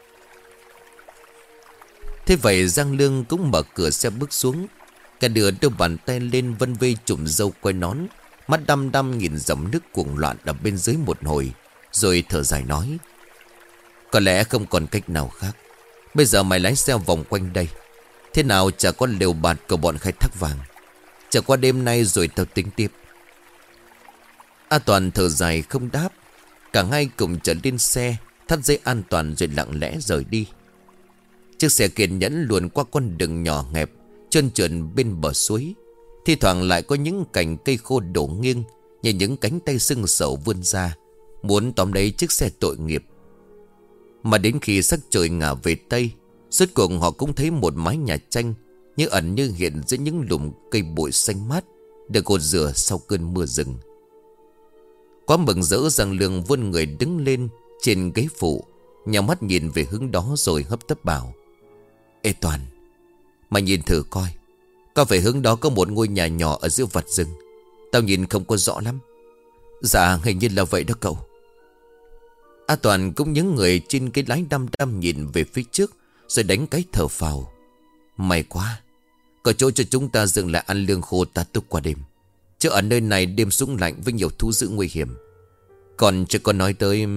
Thế vậy Giang Lương cũng mở cửa xe bước xuống. Cả đưa đôi bàn tay lên vân vê trùm râu quay nón, mắt đăm đăm nhìn dòng nước cuồng loạn ở bên dưới một hồi, rồi thở dài nói. Có lẽ không còn cách nào khác. Bây giờ mày lái xe vòng quanh đây. Thế nào chả có lều bạt của bọn khai thác vàng. Chả qua đêm nay rồi tao tính tiếp. A Toàn thở dài không đáp. Cả hai cùng trở lên xe, thắt dây an toàn rồi lặng lẽ rời đi. Chiếc xe kiên nhẫn luồn qua con đường nhỏ hẹp trơn trượt bên bờ suối. Thi thoảng lại có những cành cây khô đổ nghiêng, như những cánh tay sưng sầu vươn ra, muốn tóm lấy chiếc xe tội nghiệp. Mà đến khi sắc trời ngả về Tây, rốt cuộc họ cũng thấy một mái nhà tranh như ẩn như hiện giữa những lùm cây bụi xanh mát, được gột rửa sau cơn mưa rừng. Quá mừng rỡ, Giang Lương vươn người đứng lên trên ghế phụ, nhào mắt nhìn về hướng đó rồi hấp tấp bảo. Ê Toàn, mày nhìn thử coi, có phải hướng đó có một ngôi nhà nhỏ ở giữa vạt rừng? Tao nhìn không có rõ lắm. Dạ hình như là vậy đó cậu. A Toàn cũng những người trên cái lái đăm đăm nhìn về phía trước, rồi đánh cái thở phào. May quá, có chỗ cho chúng ta dừng lại ăn lương khô tá túc qua đêm. Chứ ở nơi này đêm súng lạnh với nhiều thú dữ nguy hiểm. Còn chưa có nói tới...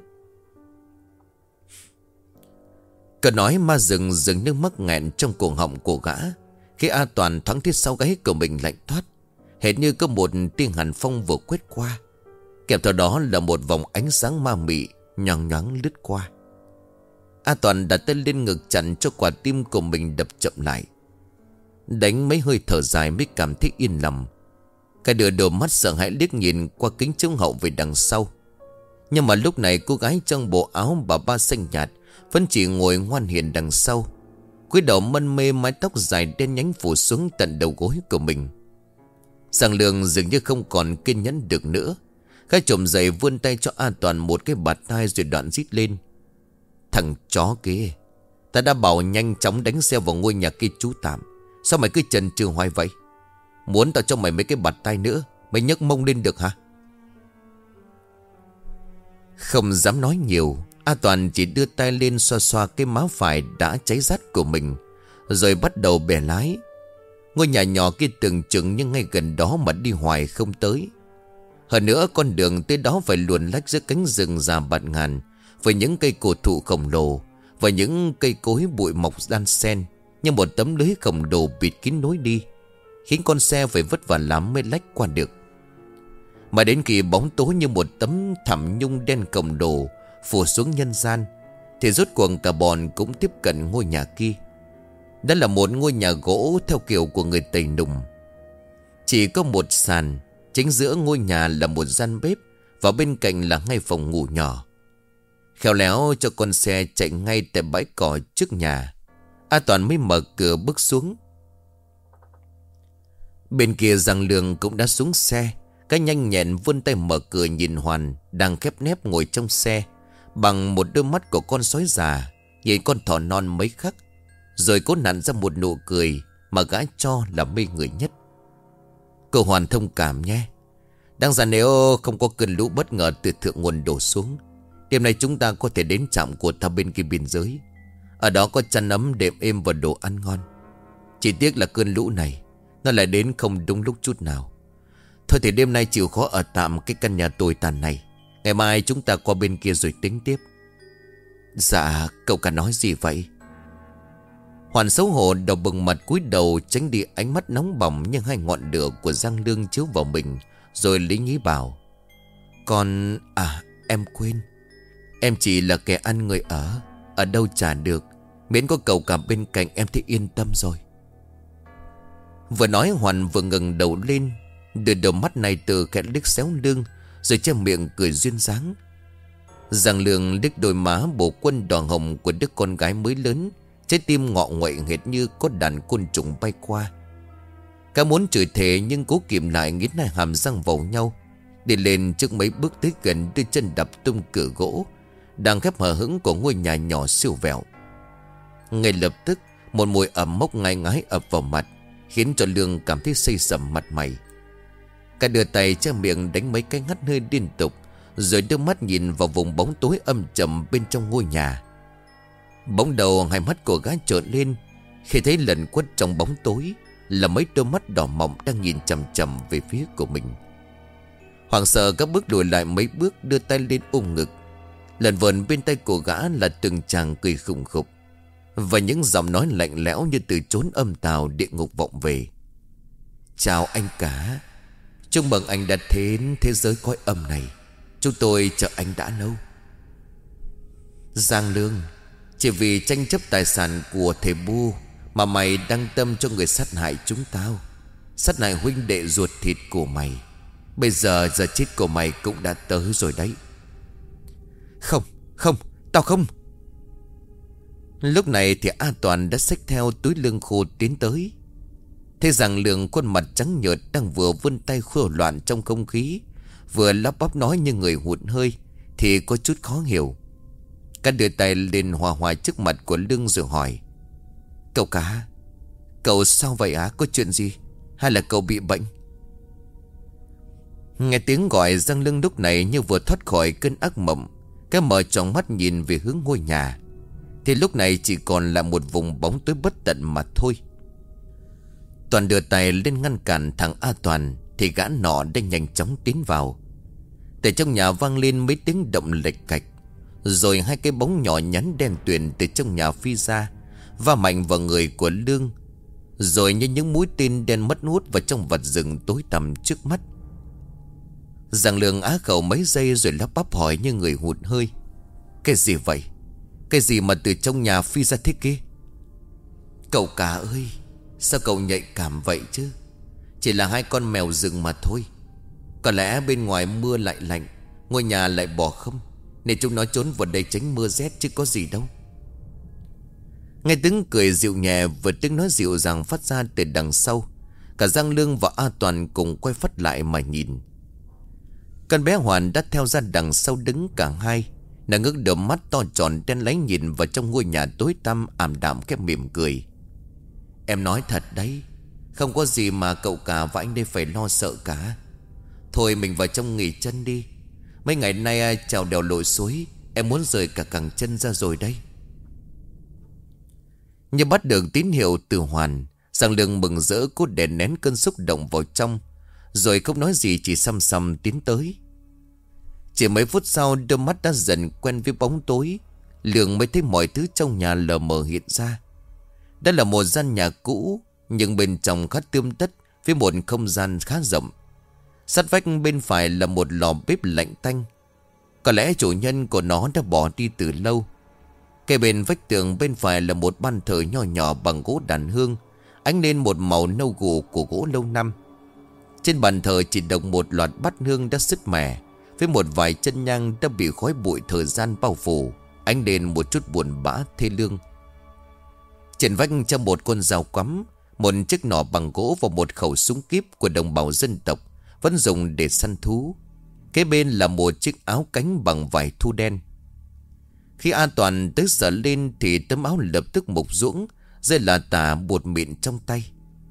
Cờ nói ma rừng dừng nước mắc nghẹn trong cổ họng của gã, khi A Toàn thoáng thấy sau gáy của mình lạnh toát, hệt như có một tia hàn phong vừa quét qua. Kèm theo đó là một vòng ánh sáng ma mị nhoáng nhoáng lướt qua. A Toàn đặt tay lên ngực chặn cho quả tim của mình đập chậm lại. Đánh mấy hơi thở dài mới cảm thấy yên lòng. Cả đứa đôi mắt sợ hãi liếc nhìn qua kính chiếu hậu về đằng sau. Nhưng mà lúc này cô gái trong bộ áo bà ba xanh nhạt vẫn chỉ ngồi ngoan hiền đằng sau, cúi đầu mân mê mái tóc dài đen nhánh phủ xuống tận đầu gối của mình. Giang Lương dường như không còn kiên nhẫn được nữa. Gã chồm dậy vươn tay cho A Toàn một cái bạt tai rồi đoạn rít lên. Thằng chó kia, ta đã bảo nhanh chóng đánh xe vào ngôi nhà kia trú tạm. Sao mày cứ chần chừ hoài vậy? Muốn tao cho mày mấy cái bạt tay nữa, mày nhấc mông lên được hả? Không dám nói nhiều, A Toàn chỉ đưa tay lên xoa xoa cái má phải đã cháy rát của mình, rồi bắt đầu bẻ lái. Ngôi nhà nhỏ kia tưởng chừng nhưng ngay gần đó mà đi hoài không tới. Hơn nữa con đường tới đó phải luồn lách giữa cánh rừng già bạt ngàn, với những cây cổ thụ khổng lồ và những cây cối bụi mọc đan xen như một tấm lưới khổng lồ bịt kín lối đi, khiến con xe phải vất vả lắm mới lách qua được. Mà đến khi bóng tối như một tấm thảm nhung đen khổng lồ phủ xuống nhân gian, thì rốt cuộc cả bọn cũng tiếp cận ngôi nhà kia. Đó là một ngôi nhà gỗ theo kiểu của người Tây Nùng. Chỉ có một sàn, chính giữa ngôi nhà là một gian bếp, và bên cạnh là ngay phòng ngủ nhỏ. Khéo léo cho con xe chạy ngay tại bãi cỏ trước nhà, A Toàn mới mở cửa bước xuống. Bên kia Giang Lương cũng đã xuống xe. Cái nhanh nhẹn vươn tay mở cửa nhìn Hoàn đang khép nép ngồi trong xe, bằng một đôi mắt của con sói già nhìn con thỏ non mấy khắc, rồi cố nặn ra một nụ cười mà gã cho là mê người nhất. Cô Hoàn thông cảm nhé. Đáng ra nếu không có cơn lũ bất ngờ từ thượng nguồn đổ xuống, đêm nay chúng ta có thể đến trạm của ta bên kia biên giới. Ở đó có chăn ấm đệm êm và đồ ăn ngon. Chỉ tiếc là cơn lũ này nó lại đến không đúng lúc chút nào. Thôi thì đêm nay chịu khó ở tạm cái căn nhà tồi tàn này. Ngày mai chúng ta qua bên kia rồi tính tiếp. Dạ, cậu cả nói gì vậy? Hoàn xấu hổ đầu bừng mặt cúi đầu tránh đi ánh mắt nóng bỏng nhưng hai ngọn lửa của Giang Lương chiếu vào mình. Rồi lý nhí bảo: Con... À, em quên. Em chỉ là kẻ ăn người ở, ở đâu chả được, miễn có cậu cả bên cạnh em thì yên tâm rồi. Vừa nói Hoàn vừa ngẩng đầu lên, đưa đầu mắt này từ kẻ liếc xéo Lương, rồi che miệng cười duyên dáng. Giang Lương liếc đôi má bổ quân đỏ hồng của đứa con gái mới lớn, trái tim ngọ nguậy hệt như có đàn côn trùng bay qua. Cả muốn chửi thề nhưng cố kìm lại nghiến hai hàm răng vào nhau, đi lên trước mấy bước tới gần, đưa chân đập tung cửa gỗ đang khép hờ hững của ngôi nhà nhỏ siêu vẹo. Ngay lập tức một mùi ẩm mốc ngai ngái ập vào mặt, khiến cho Lương cảm thấy xây sầm mặt mày. Cả đưa tay che miệng đánh mấy cái ngắt hơi liên tục, rồi đưa mắt nhìn vào vùng bóng tối âm trầm bên trong ngôi nhà. Bỗng đầu hai mắt của gã trợn lên khi thấy lẩn quất trong bóng tối là mấy đôi mắt đỏ mọng đang nhìn chằm chằm về phía của mình. Hoảng sợ các bước lùi lại mấy bước, đưa tay lên ôm ngực. Lần vờn bên tay của gã là từng tràng cười khủng khục, và những giọng nói lạnh lẽo như từ chốn âm tào địa ngục vọng về. Chào anh cả. Chúc mừng anh đã đến thế giới cõi âm này. Chúng tôi chờ anh đã lâu. Giang Lương, chỉ vì tranh chấp tài sản của thầy Bu mà mày đăng tâm cho người sát hại chúng tao, sát hại huynh đệ ruột thịt của mày. Bây giờ giờ chết của mày cũng đã tới rồi đấy. Không, không, tao không. Lúc này thì A Toàn đã xách theo túi lương khô tiến tới. Thế rằng Lương khuôn mặt trắng nhợt đang vừa vươn tay khô loạn trong không khí, vừa lắp bắp nói như người hụt hơi, thì có chút khó hiểu. Cả đưa tay lên hòa hòa trước mặt của Lương rồi hỏi: Cậu cả, cậu sao vậy á? Có chuyện gì? Hay là cậu bị bệnh? Nghe tiếng gọi, Giang Lương lúc này như vừa thoát khỏi cơn ác mộng. Cái mở tròn mắt nhìn về hướng ngôi nhà, thì lúc này chỉ còn là một vùng bóng tối bất tận mà thôi. Toàn đưa tay lên ngăn cản thằng A Toàn, thì gã nọ đã nhanh chóng tiến vào. Từ trong nhà vang lên mấy tiếng động lệch cạch, rồi hai cái bóng nhỏ nhắn đen tuyền từ trong nhà phi ra, va mạnh vào người của Lương, rồi như những mũi tên đen mất hút vào trong vật rừng tối tăm trước mắt. Giang Lương á khẩu mấy giây rồi lắp bắp hỏi như người hụt hơi: Cái gì vậy? Cái gì mà từ trong nhà phi ra thế kia? Cậu cả ơi, sao cậu nhạy cảm vậy chứ? Chỉ là hai con mèo rừng mà thôi. Có lẽ bên ngoài mưa lại lạnh, ngôi nhà lại bỏ không, nên chúng nó trốn vào đây tránh mưa rét chứ có gì đâu. Nghe tiếng cười dịu nhẹ và tiếng nói dịu dàng phát ra từ đằng sau, cả Giang Lương và A Toàn cùng quay phát lại mà nhìn. Con bé Hoàn đã theo ra đằng sau đứng cả hai, Nàng ngước đôi mắt to tròn đen láy nhìn vào trong ngôi nhà tối tăm ảm đạm khép mỉm cười. Em nói thật đấy, không có gì mà cậu cả và anh đây phải lo sợ cả. Thôi mình vào trong nghỉ chân đi. Mấy ngày nay trèo đèo lội suối, em muốn rời cả cẳng chân ra rồi đây. Như bắt được tín hiệu từ Hoàn, Giang Lương mừng rỡ cố đè nén cơn xúc động vào trong, rồi không nói gì, chỉ xăm xăm tiến tới. Chỉ mấy phút sau, đôi mắt đã dần quen với bóng tối. Lương mới thấy mọi thứ trong nhà lờ mờ hiện ra. Đó là một gian nhà cũ, nhưng bên trong khá tươm tất với một không gian khá rộng. Sát vách bên phải là một lò bếp lạnh tanh. Có lẽ chủ nhân của nó đã bỏ đi từ lâu. Cây bên vách tường bên phải là một ban thờ nhỏ nhỏ bằng gỗ đàn hương, ánh lên một màu nâu gù của gỗ lâu năm. Trên bàn thờ chỉ đọng một loạt bát hương đã sứt mẻ, với một vài chân nhang đã bị khói bụi thời gian bao phủ, ánh lên một chút buồn bã thê lương. Trên vách trong một con dao quắm, một chiếc nỏ bằng gỗ và một khẩu súng kíp của đồng bào dân tộc vẫn dùng để săn thú. Kế bên là một chiếc áo cánh bằng vải thu đen. Khi An Toàn tới giờ lên thì tấm áo lập tức mục ruỗng, rơi là tả bột mịn trong tay.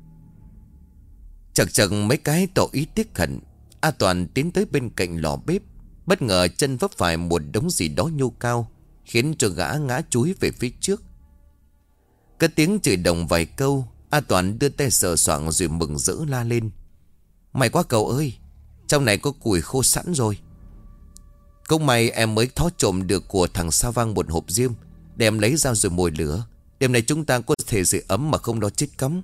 Chật chật mấy cái tỏ ý tiếc hận, A Toàn tiến tới bên cạnh lò bếp. Bất ngờ chân vấp phải một đống gì đó nhô cao, khiến cho gã ngã chúi về phía trước. Cái tiếng chửi đồng vài câu, A Toàn đưa tay sờ soạng rồi mừng rỡ la lên. May quá cậu ơi, trong này có củi khô sẵn rồi. Cũng may em mới thó trộm được của thằng Sa Vang một hộp diêm, đem lấy ra rồi mồi lửa. Đêm nay chúng ta có thể sưởi ấm mà không lo chết cóng.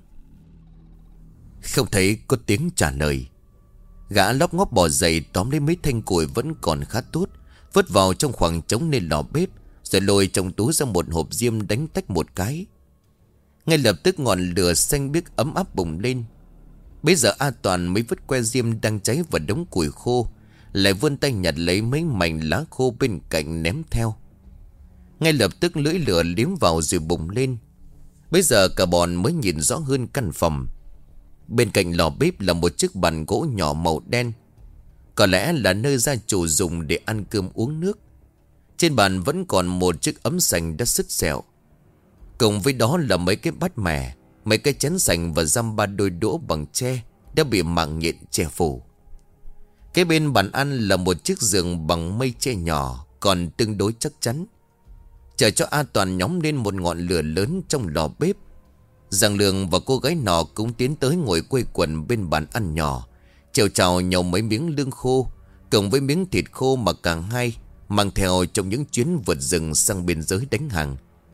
Không thấy có tiếng trả lời. Gã lóp ngóp bò dậy tóm lấy mấy thanh củi vẫn còn khá tốt, vứt vào trong khoảng trống lên lò bếp, rồi lôi trong túi ra một hộp diêm đánh tách một cái. Ngay lập tức ngọn lửa xanh biếc ấm áp bùng lên. Bây giờ A Toàn mới vứt que diêm đang cháy vào đống củi khô, lại vươn tay nhặt lấy mấy mảnh lá khô bên cạnh ném theo. Ngay lập tức lưỡi lửa liếm vào rồi bùng lên. Bây giờ cả bọn mới nhìn rõ hơn căn phòng. Bên cạnh lò bếp là một chiếc bàn gỗ nhỏ màu đen, có lẽ là nơi gia chủ dùng để ăn cơm uống nước. Trên bàn vẫn còn một chiếc ấm sành đã sứt sẹo. Cùng với đó là mấy cái bát mẻ, mấy cái chén sành và dăm ba đôi đũa bằng tre đã bị mạng nhện che phủ. Cái bên bàn ăn là một chiếc giường bằng mây tre nhỏ, còn tương đối chắc chắn, chờ cho A Toàn nhóm lên một ngọn lửa lớn trong lò bếp. Giang Lương và cô gái nọ cũng tiến tới ngồi quây quần bên bàn ăn nhỏ, chèo chào nhau mấy miếng lương khô cùng với miếng thịt khô mà cả hai mang theo trong những chuyến vượt rừng sang biên giới đánh hàng.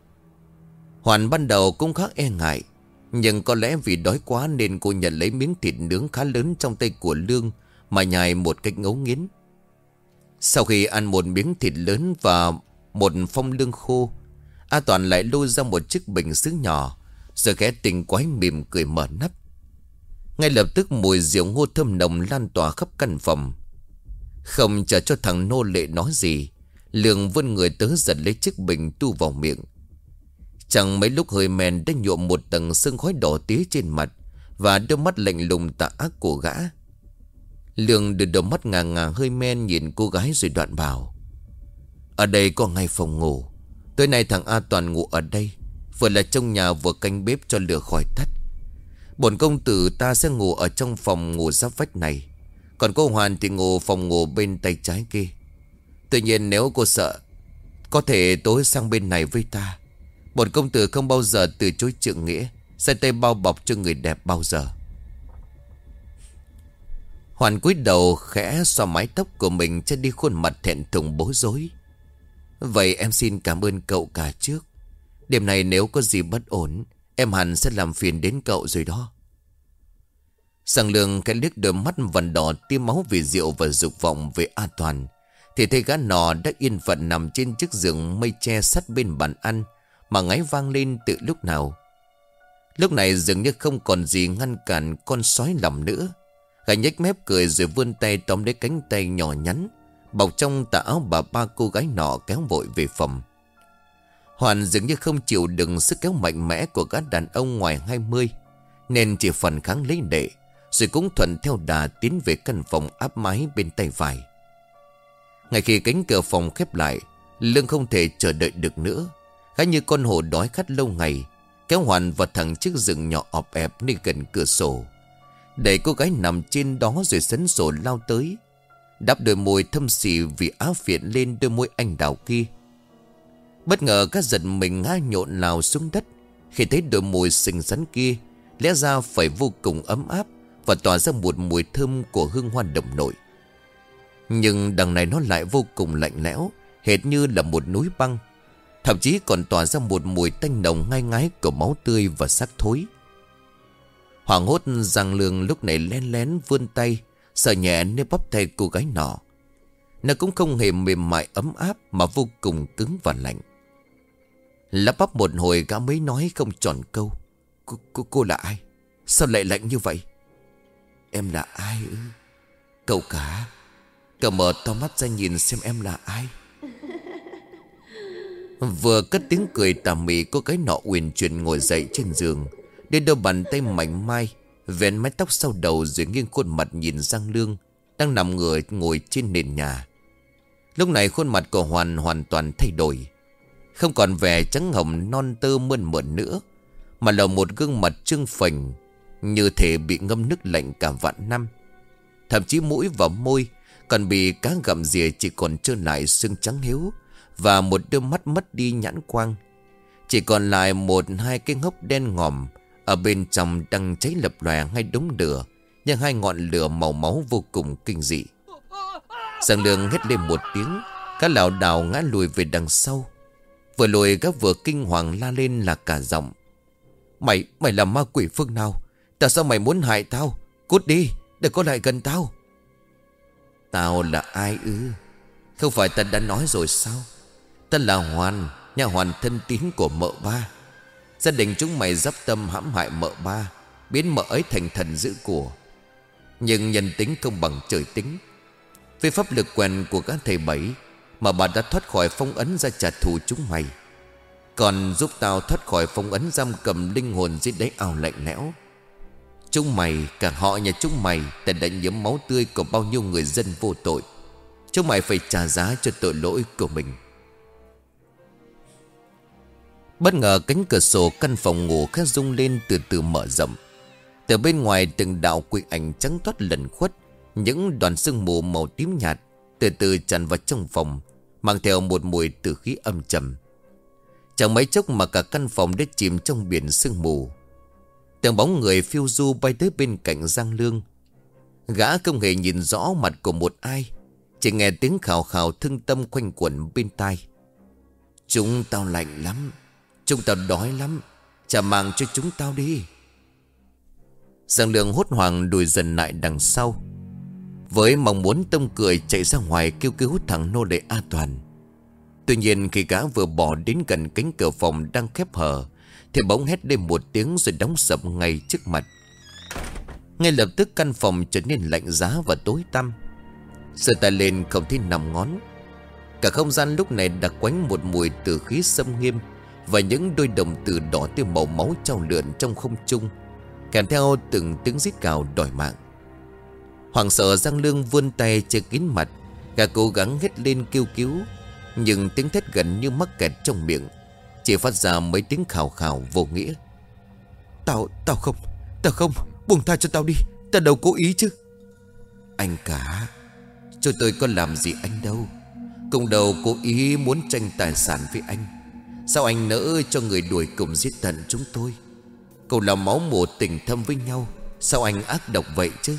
Hoàn ban đầu cũng khá e ngại, nhưng có lẽ vì đói quá nên cô nhận lấy miếng thịt nướng khá lớn trong tay của Lương mà nhai một cách ngấu nghiến. Sau khi ăn một miếng thịt lớn và một phong lương khô, A Toàn lại lôi ra một chiếc bình sứ nhỏ, rồi khẽ tình quái mỉm cười mở nắp. Ngay lập tức mùi rượu ngô thơm nồng lan tỏa khắp căn phòng. Không chờ cho thằng nô lệ nói gì, Lương vươn người tới giật lấy chiếc bình tu vào miệng. Chẳng mấy lúc hơi men đã nhuộm một tầng sương khói đỏ tía trên mặt và đôi mắt lạnh lùng tà ác của gã. Lương đưa đôi mắt ngà ngà hơi men nhìn cô gái rồi đoạn bảo: ở đây có ngay phòng ngủ. Tối nay thằng A Toàn ngủ ở đây, vừa là trong nhà vừa canh bếp cho lửa khỏi tắt. Bổn công tử ta sẽ ngủ ở trong phòng ngủ giáp vách này, còn cô Hoàn thì ngủ phòng ngủ bên tay trái kia. Tuy nhiên nếu cô sợ, có thể tối sang bên này với ta. Bổn công tử không bao giờ từ chối trượng nghĩa, sẽ tay bao bọc cho người đẹp bao giờ. Hoàn cúi đầu khẽ xoa mái tóc của mình cho đi khuôn mặt thẹn thùng bối rối. Vậy em xin cảm ơn cậu cả trước. Đêm này nếu có gì bất ổn, em hẳn sẽ làm phiền đến cậu rồi đó. Giang Lương cái liếc đôi mắt vằn đỏ tiêm máu vì rượu và dục vọng về A Toàn, thì thấy gã nọ đã yên phận nằm trên chiếc giường mây tre sắt bên bàn ăn mà ngáy vang lên từ lúc nào. Lúc này dường như không còn gì ngăn cản con sói lòng nữa. Gã nhếch mép cười rồi vươn tay tóm lấy cánh tay nhỏ nhắn bọc trong tà áo bà ba cô gái nọ kéo vội về phòng. Hoàn dường như không chịu đựng sức kéo mạnh mẽ của gã đàn ông ngoài hai mươi, nên chỉ phần kháng lấy lệ, rồi cũng thuận theo đà tiến về căn phòng áp mái bên tay phải. Ngay khi cánh cửa phòng khép lại, Lương không thể chờ đợi được nữa. Gã như con hổ đói khát lâu ngày, kéo Hoàn vào thẳng chiếc giường nhỏ ọp ẹp nơi gần cửa sổ, để cô gái nằm trên đó rồi sấn sổ lao tới, đắp đôi môi thâm xì vì áo phiện lên đôi môi anh đào kia. Bất ngờ gã giật mình ngã nhộn nhào xuống đất khi thấy đôi môi xinh xắn kia lẽ ra phải vô cùng ấm áp và tỏa ra một mùi thơm của hương hoa đồng nội. Nhưng đằng này nó lại vô cùng lạnh lẽo, hệt như là một núi băng. Thậm chí còn tỏa ra một mùi tanh nồng ngai ngái của máu tươi và xác thối. Hoảng hốt, Giang Lương lúc này lén lén vươn tay sờ nhẹ nơi bắp tay cô gái nọ. Nó cũng không hề mềm mại ấm áp mà vô cùng cứng và lạnh. Lắp bắp một hồi gã mới nói không tròn câu. Cô, cô, cô là ai? Sao lại lạnh như vậy? Em là ai ư? Cậu cả, cậu mở to mắt ra nhìn xem em là ai. Vừa cất tiếng cười tà mị, cô gái nọ uyển chuyển ngồi dậy trên giường, đưa đôi bàn tay mảnh mai vén mái tóc sau đầu rồi nghiêng khuôn mặt nhìn Giang Lương đang nằm ngửa ngồi trên nền nhà. Lúc này khuôn mặt của Hoàn hoàn toàn thay đổi, không còn vẻ trắng hồng non tơ mơn mởn nữa, mà là một gương mặt trương phình như thể bị ngâm nước lạnh cả vạn năm. Thậm chí mũi và môi còn bị cá gặm rìa, chỉ còn trơ lại xương trắng hiếu và một đôi mắt mất đi nhãn quang. Chỉ còn lại một hai cái hốc đen ngòm, ở bên trong đang cháy lập lòe ngay đống lửa, nhưng hai ngọn lửa màu máu vô cùng kinh dị. Giang Lương hét lên một tiếng, cá lảo đảo ngã lùi về đằng sau. Vừa lùi gã vừa kinh hoàng la lên là cả giọng. Mày, mày là ma quỷ phương nào? Tại sao mày muốn hại tao? Cút đi, đừng có lại gần tao. Tao là ai ư? Không phải ta đã nói rồi sao? Ta là Hoàn, nhà Hoàn thân tín của mợ ba. Gia đình chúng mày dắp tâm hãm hại mợ ba, biến mợ ấy thành thần giữ của. Nhưng nhân tính không bằng trời tính. Với pháp lực quen của các thầy bảy mà bà đã thoát khỏi phong ấn ra trả thù chúng mày, còn giúp tao thoát khỏi phong ấn giam cầm linh hồn dưới đáy ao lạnh lẽo. Chúng mày, cả họ nhà chúng mày ta đã nhiễm máu tươi của bao nhiêu người dân vô tội. Chúng mày phải trả giá cho tội lỗi của mình. Bất ngờ cánh cửa sổ căn phòng ngủ khẽ rung lên từ từ mở rộng. Từ bên ngoài từng đạo quỷ ảnh trắng toát lẩn khuất, những đoàn sương mù màu tím nhạt từ từ tràn vào trong phòng, mang theo một mùi tử khí âm trầm. Chẳng mấy chốc mà cả căn phòng đã chìm trong biển sương mù. Từng bóng người phiêu du bay tới bên cạnh Giang Lương. Gã không hề nhìn rõ mặt của một ai, chỉ nghe tiếng khào khào thương tâm quanh quẩn bên tai. Chúng tao lạnh lắm, chúng tao đói lắm, trả mạng cho chúng tao đi. Giang Lương hốt hoảng lùi dần lại đằng sau, với mong muốn tông cười chạy ra ngoài kêu cứu thằng nô lệ A Toàn. Tuy nhiên khi gã vừa bỏ đến gần cánh cửa phòng đang khép hờ thì bỗng hét lên một tiếng rồi đóng sập ngay trước mặt. Ngay lập tức căn phòng trở nên lạnh giá và tối tăm. Giơ tay lên không thấy năm ngón. Cả không gian lúc này đặc quánh một mùi tử khí xâm nghiêm, và những đôi đồng tử đỏ tươi màu máu trao lượn trong không trung, kèm theo từng tiếng rít gào đòi mạng. Hoảng sợ, Giang Lương vươn tay che kín mặt. Gã cố gắng hét lên kêu cứu, nhưng tiếng thét gần như mắc kẹt trong miệng, chỉ phát ra mấy tiếng khào khào vô nghĩa. Tao, tao không, tao không, buông tha cho tao đi, tao đâu cố ý chứ. Anh cả, cho tôi có làm gì anh đâu, cùng đầu cố ý muốn tranh tài sản với anh. Sao anh nỡ cho người đuổi cùng giết tận chúng tôi? Cậu là máu mủ tình thâm với nhau, sao anh ác độc vậy chứ?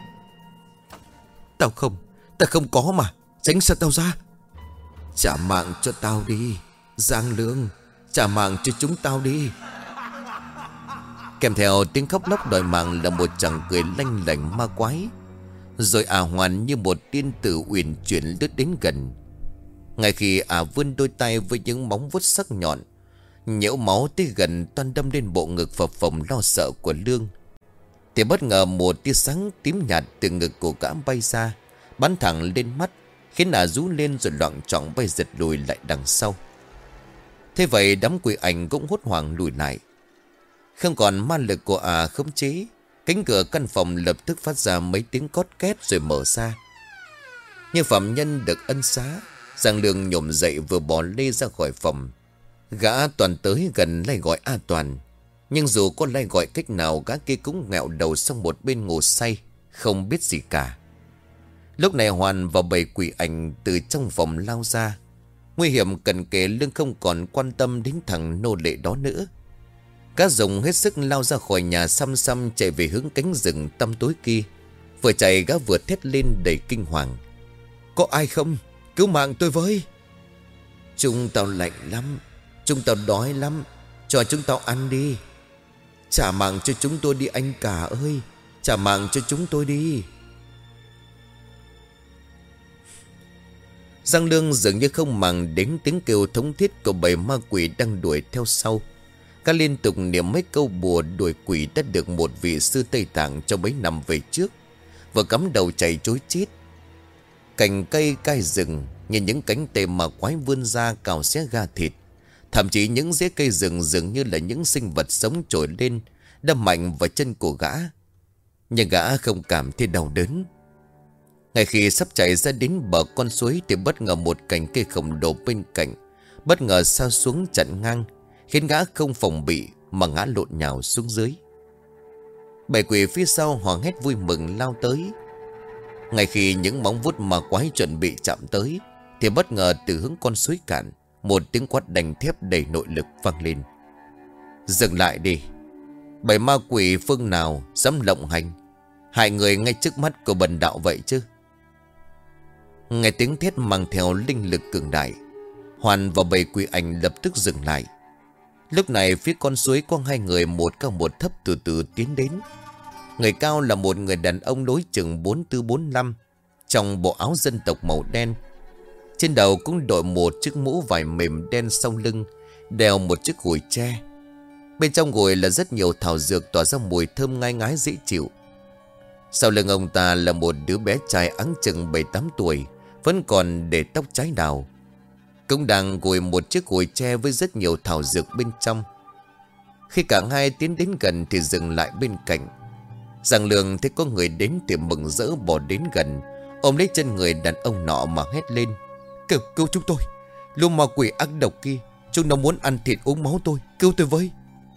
Tao không, tao không có mà, tránh xa tao ra. Trả mạng cho tao đi, Giang Lương, trả mạng cho chúng tao đi. Kèm theo tiếng khóc lóc đòi mạng là một chàng cười lanh lảnh ma quái. Rồi ả Hoàn như một tiên tử uyển chuyển lướt đến gần. Ngay khi ả vươn đôi tay với những móng vuốt sắc nhọn, nhễu máu tới gần toan đâm lên bộ ngực phập phồng lo sợ của Lương, thì bất ngờ một tia sáng tím nhạt từ ngực của gã bay ra, bắn thẳng lên mắt, khiến ả rú lên rồi loạng choạng bay giật lùi lại đằng sau. Thế vậy đám quỷ ảnh cũng hốt hoảng lùi lại. Không còn ma lực của ả khống chế, cánh cửa căn phòng lập tức phát ra mấy tiếng cót két rồi mở ra. Như phạm nhân được ân xá, Giang Lương nhổm dậy vừa bỏ lê ra khỏi phòng. Gã Toàn tới gần lay gọi A Toàn. Nhưng dù có lay gọi cách nào, gã kia cũng ngẹo đầu sang một bên ngủ say, không biết gì cả. Lúc này Hoàn và bầy quỷ ảnh từ trong phòng lao ra. Nguy hiểm cận kề, Lương không còn quan tâm đến thằng nô lệ đó nữa. Gã dùng hết sức lao ra khỏi nhà, xăm xăm chạy về hướng cánh rừng tăm tối kia. Vừa chạy gã vừa thét lên đầy kinh hoàng: "Có ai không? Cứu mạng tôi với!" "Chúng tao lạnh lắm, chúng tao đói lắm, cho chúng tao ăn đi. Trả mạng cho chúng tôi đi anh cả ơi, trả mạng cho chúng tôi đi." Giang Lương dường như không màng đến tiếng kêu thống thiết của bầy ma quỷ đang đuổi theo sau. Gã liên tục niệm mấy câu bùa đuổi quỷ đã được một vị sư Tây Tạng cho mấy năm về trước, vừa cắm đầu chạy trối chết. Cành cây cai rừng như những cánh tay ma quái vươn ra cào xé da thịt. Thậm chí những rễ cây rừng dường như là những sinh vật sống trồi lên, đâm mạnh vào chân của gã. Nhưng gã không cảm thấy đau đớn. Ngay khi sắp chạy ra đến bờ con suối thì bất ngờ một cành cây khổng lồ bên cạnh bất ngờ sao xuống chặn ngang, khiến gã không phòng bị mà ngã lộn nhào xuống dưới. Bầy quỷ phía sau hoảng hét vui mừng lao tới. Ngay khi những móng vuốt ma quái chuẩn bị chạm tới thì bất ngờ từ hướng con suối cạn, một tiếng quát đành thép đầy nội lực vang lên: "Dừng lại đi! Bầy ma quỷ phương nào dám lộng hành, hại người ngay trước mắt của bần đạo vậy chứ?" Nghe tiếng thét mang theo linh lực cường đại, Hoàn và bầy quỷ ảnh lập tức dừng lại. Lúc này phía con suối có hai người, một cao một thấp từ từ tiến đến. Người cao là một người đàn ông đối chừng bốn tư bốn năm, trong bộ áo dân tộc màu đen. Trên đầu cũng đội một chiếc mũ vải mềm đen, sau lưng đeo một chiếc gùi tre. Bên trong gùi là rất nhiều thảo dược tỏa ra mùi thơm ngai ngái dễ chịu. Sau lưng ông ta là một đứa bé trai áng chừng bảy tám tuổi, vẫn còn để tóc trái đào, cũng đang gùi một chiếc gùi tre với rất nhiều thảo dược bên trong. Khi cả hai tiến đến gần thì dừng lại bên cạnh. Giang Lương thấy có người đến thì mừng rỡ bỏ đến gần, ôm lấy chân người đàn ông nọ mà hét lên: Cứu, cứu chúng tôi! Lũ ma quỷ ác độc kia, chúng nó muốn ăn thịt uống máu tôi, cứu tôi với!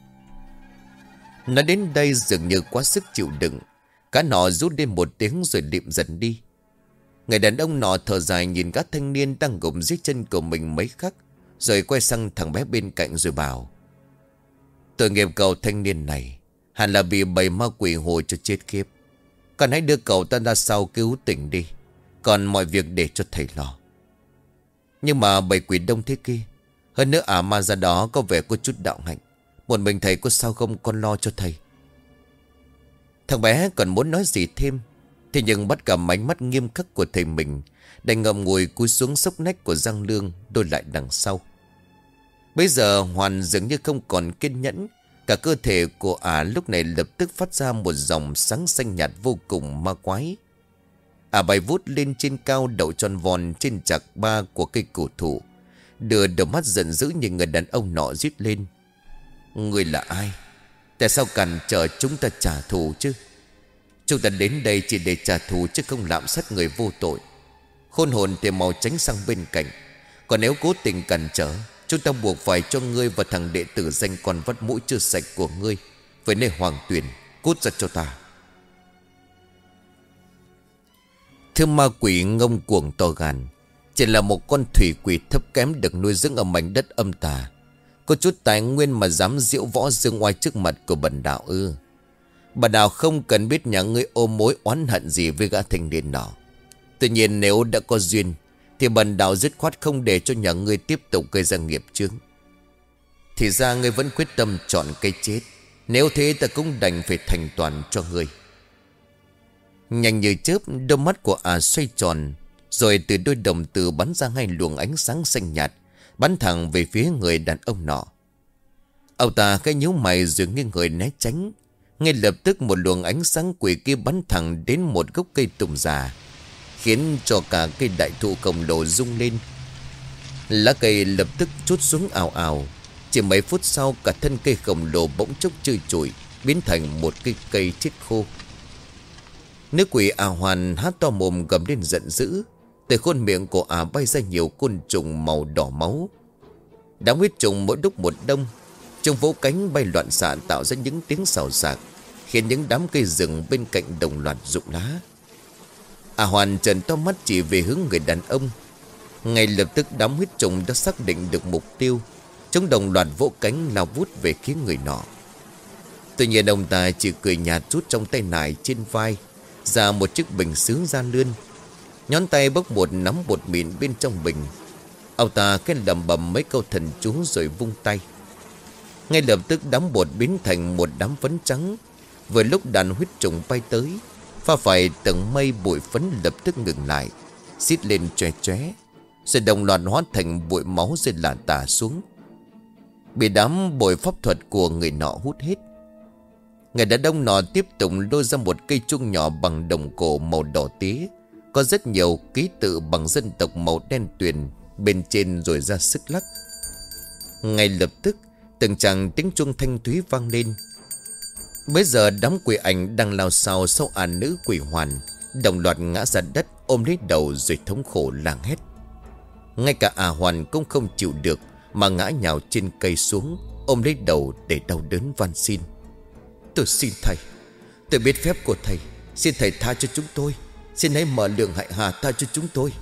Nói đến đây dường như quá sức chịu đựng, cá nọ rút lên một tiếng rồi liệm dần đi. Người đàn ông nọ thở dài nhìn các thanh niên đang gục dưới chân của mình mấy khắc, rồi quay sang thằng bé bên cạnh rồi bảo: Tội nghiệp cậu thanh niên này, hẳn là bị bầy ma quỷ hồi cho chết khiếp. Còn hãy đưa cậu ta ra sau cứu tỉnh đi, còn mọi việc để cho thầy lo. Nhưng mà bầy quỷ đông thế kia, hơn nữa ả ma ra đó có vẻ có chút đạo hạnh. Một mình thầy có sao không, con lo cho thầy. Thằng bé còn muốn nói gì thêm, thế nhưng bắt gặp ánh mắt nghiêm khắc của thầy mình, đành ngậm ngùi cúi xuống xốc nách của Giang Lương, đôi lại đằng sau. Bây giờ Hoàn dường như không còn kiên nhẫn. Cả cơ thể của ả lúc này lập tức phát ra một dòng sáng xanh nhạt vô cùng ma quái. Ả bay vút lên trên cao, đậu tròn vòn trên chạc ba của cây cổ thụ, đưa đôi mắt giận dữ nhìn người đàn ông nọ rít lên: Người là ai? Tại sao cản trở chúng ta trả thù chứ? Chúng ta đến đây chỉ để trả thù chứ không lạm sát người vô tội. Khôn hồn thì mau tránh sang bên cạnh. Còn nếu cố tình cản trở, chúng ta buộc phải cho ngươi và thằng đệ tử danh con vắt mũi chưa sạch của ngươi về nơi hoàng tuyển. Cút ra cho ta! Thưa ma quỷ ngông cuồng to gan, chỉ là một con thủy quỷ thấp kém được nuôi dưỡng ở mảnh đất âm tà. Có chút tài nguyên mà dám diễu võ dương oai trước mặt của bần đạo ư? Bần đạo không cần biết nhà ngươi ôm mối oán hận gì với gã thanh niên nọ. Tuy nhiên nếu đã có duyên thì bần đạo dứt khoát không để cho nhà ngươi tiếp tục gây ra nghiệp chướng. Thì ra ngươi vẫn quyết tâm chọn cái chết. Nếu thế ta cũng đành phải thành toàn cho ngươi. Nhanh như chớp, đôi mắt của ả xoay tròn, rồi từ đôi đồng tử bắn ra hai luồng ánh sáng xanh nhạt, bắn thẳng về phía người đàn ông nọ. Ông ta cái nhíu mày rồi nghiêng người né tránh. Ngay lập tức một luồng ánh sáng quỷ kia bắn thẳng đến một gốc cây tùng già, khiến cho cả cây đại thụ khổng lồ rung lên. Lá cây lập tức trút xuống ào ào. Chỉ mấy phút sau cả thân cây khổng lồ bỗng chốc trơ trụi, biến thành một cây cây chết khô. Nữ quỷ A Hoàn há to mồm gầm lên giận dữ, Từ khuôn miệng của ả bay ra nhiều côn trùng màu đỏ máu. Đám huyết trùng mỗi lúc một đông, chúng vỗ cánh bay loạn xạ tạo ra những tiếng xào xạc, khiến những đám cây rừng bên cạnh đồng loạt rụng lá. Ả Hoàn trợn to mắt chỉ về hướng người đàn ông. Ngay lập tức đám huyết trùng đã xác định được mục tiêu. Chúng đồng loạt vỗ cánh lao vút về phía người nọ. Tuy nhiên ông ta chỉ cười nhạt, rút trong tay nải trên vai ra một chiếc bình sứ da lươn, nhón tay bốc một nắm bột mịn bên trong bình. Ông ta cái lầm bầm mấy câu thần chú rồi vung tay. Ngay lập tức đám bột biến thành một đám phấn trắng. Vừa lúc đàn huyết trùng bay tới, pha phải tầng mây bụi phấn lập tức ngừng lại, xít lên chóe chóe, rồi đồng loạt hóa thành bụi máu rơi lả tả xuống, bị đám bụi pháp thuật của người nọ hút hết. Người đàn ông nọ tiếp tục lôi ra một cây chuông nhỏ bằng đồng cổ màu đỏ tía, có rất nhiều ký tự bằng dân tộc màu đen tuyền bên trên, rồi ra sức lắc. Ngay lập tức từng tràng tiếng chuông thanh thúy vang lên. Bây giờ đám quỷ ảnh đang lao xao sau ả nữ quỷ hoàn đồng loạt ngã ra đất, ôm lấy đầu rồi thống khổ làng hét. Ngay cả ả Hoàn cũng không chịu được mà ngã nhào trên cây xuống, ôm lấy đầu để đau đớn van xin. Tôi xin thầy, tôi biết phép của thầy, xin thầy tha cho chúng tôi, xin hãy mở lượng hại hà tha cho chúng tôi.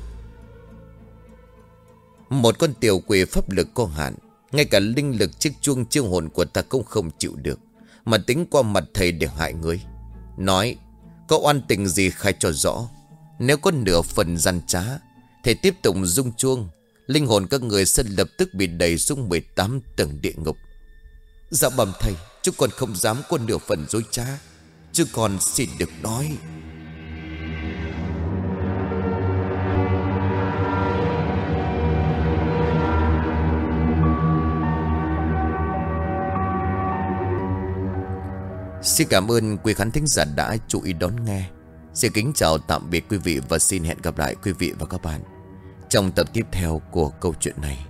Một con tiểu quỷ pháp lực có hạn, ngay cả linh lực chiếc chuông chiêu hồn của ta cũng không chịu được, mà tính qua mặt thầy để hại người. Nói có oan tình gì khai cho rõ. Nếu có nửa phần gian trá, thầy tiếp tục rung chuông, linh hồn các người sẽ lập tức bị đẩy xuống mười tám tầng địa ngục. Dạ bẩm thầy, chúng còn không dám có nửa phần dối trá, chứ còn xin được nói. Xin cảm ơn quý khán thính giả đã chú ý đón nghe. Xin kính chào tạm biệt quý vị và xin hẹn gặp lại quý vị và các bạn trong tập tiếp theo của câu chuyện này.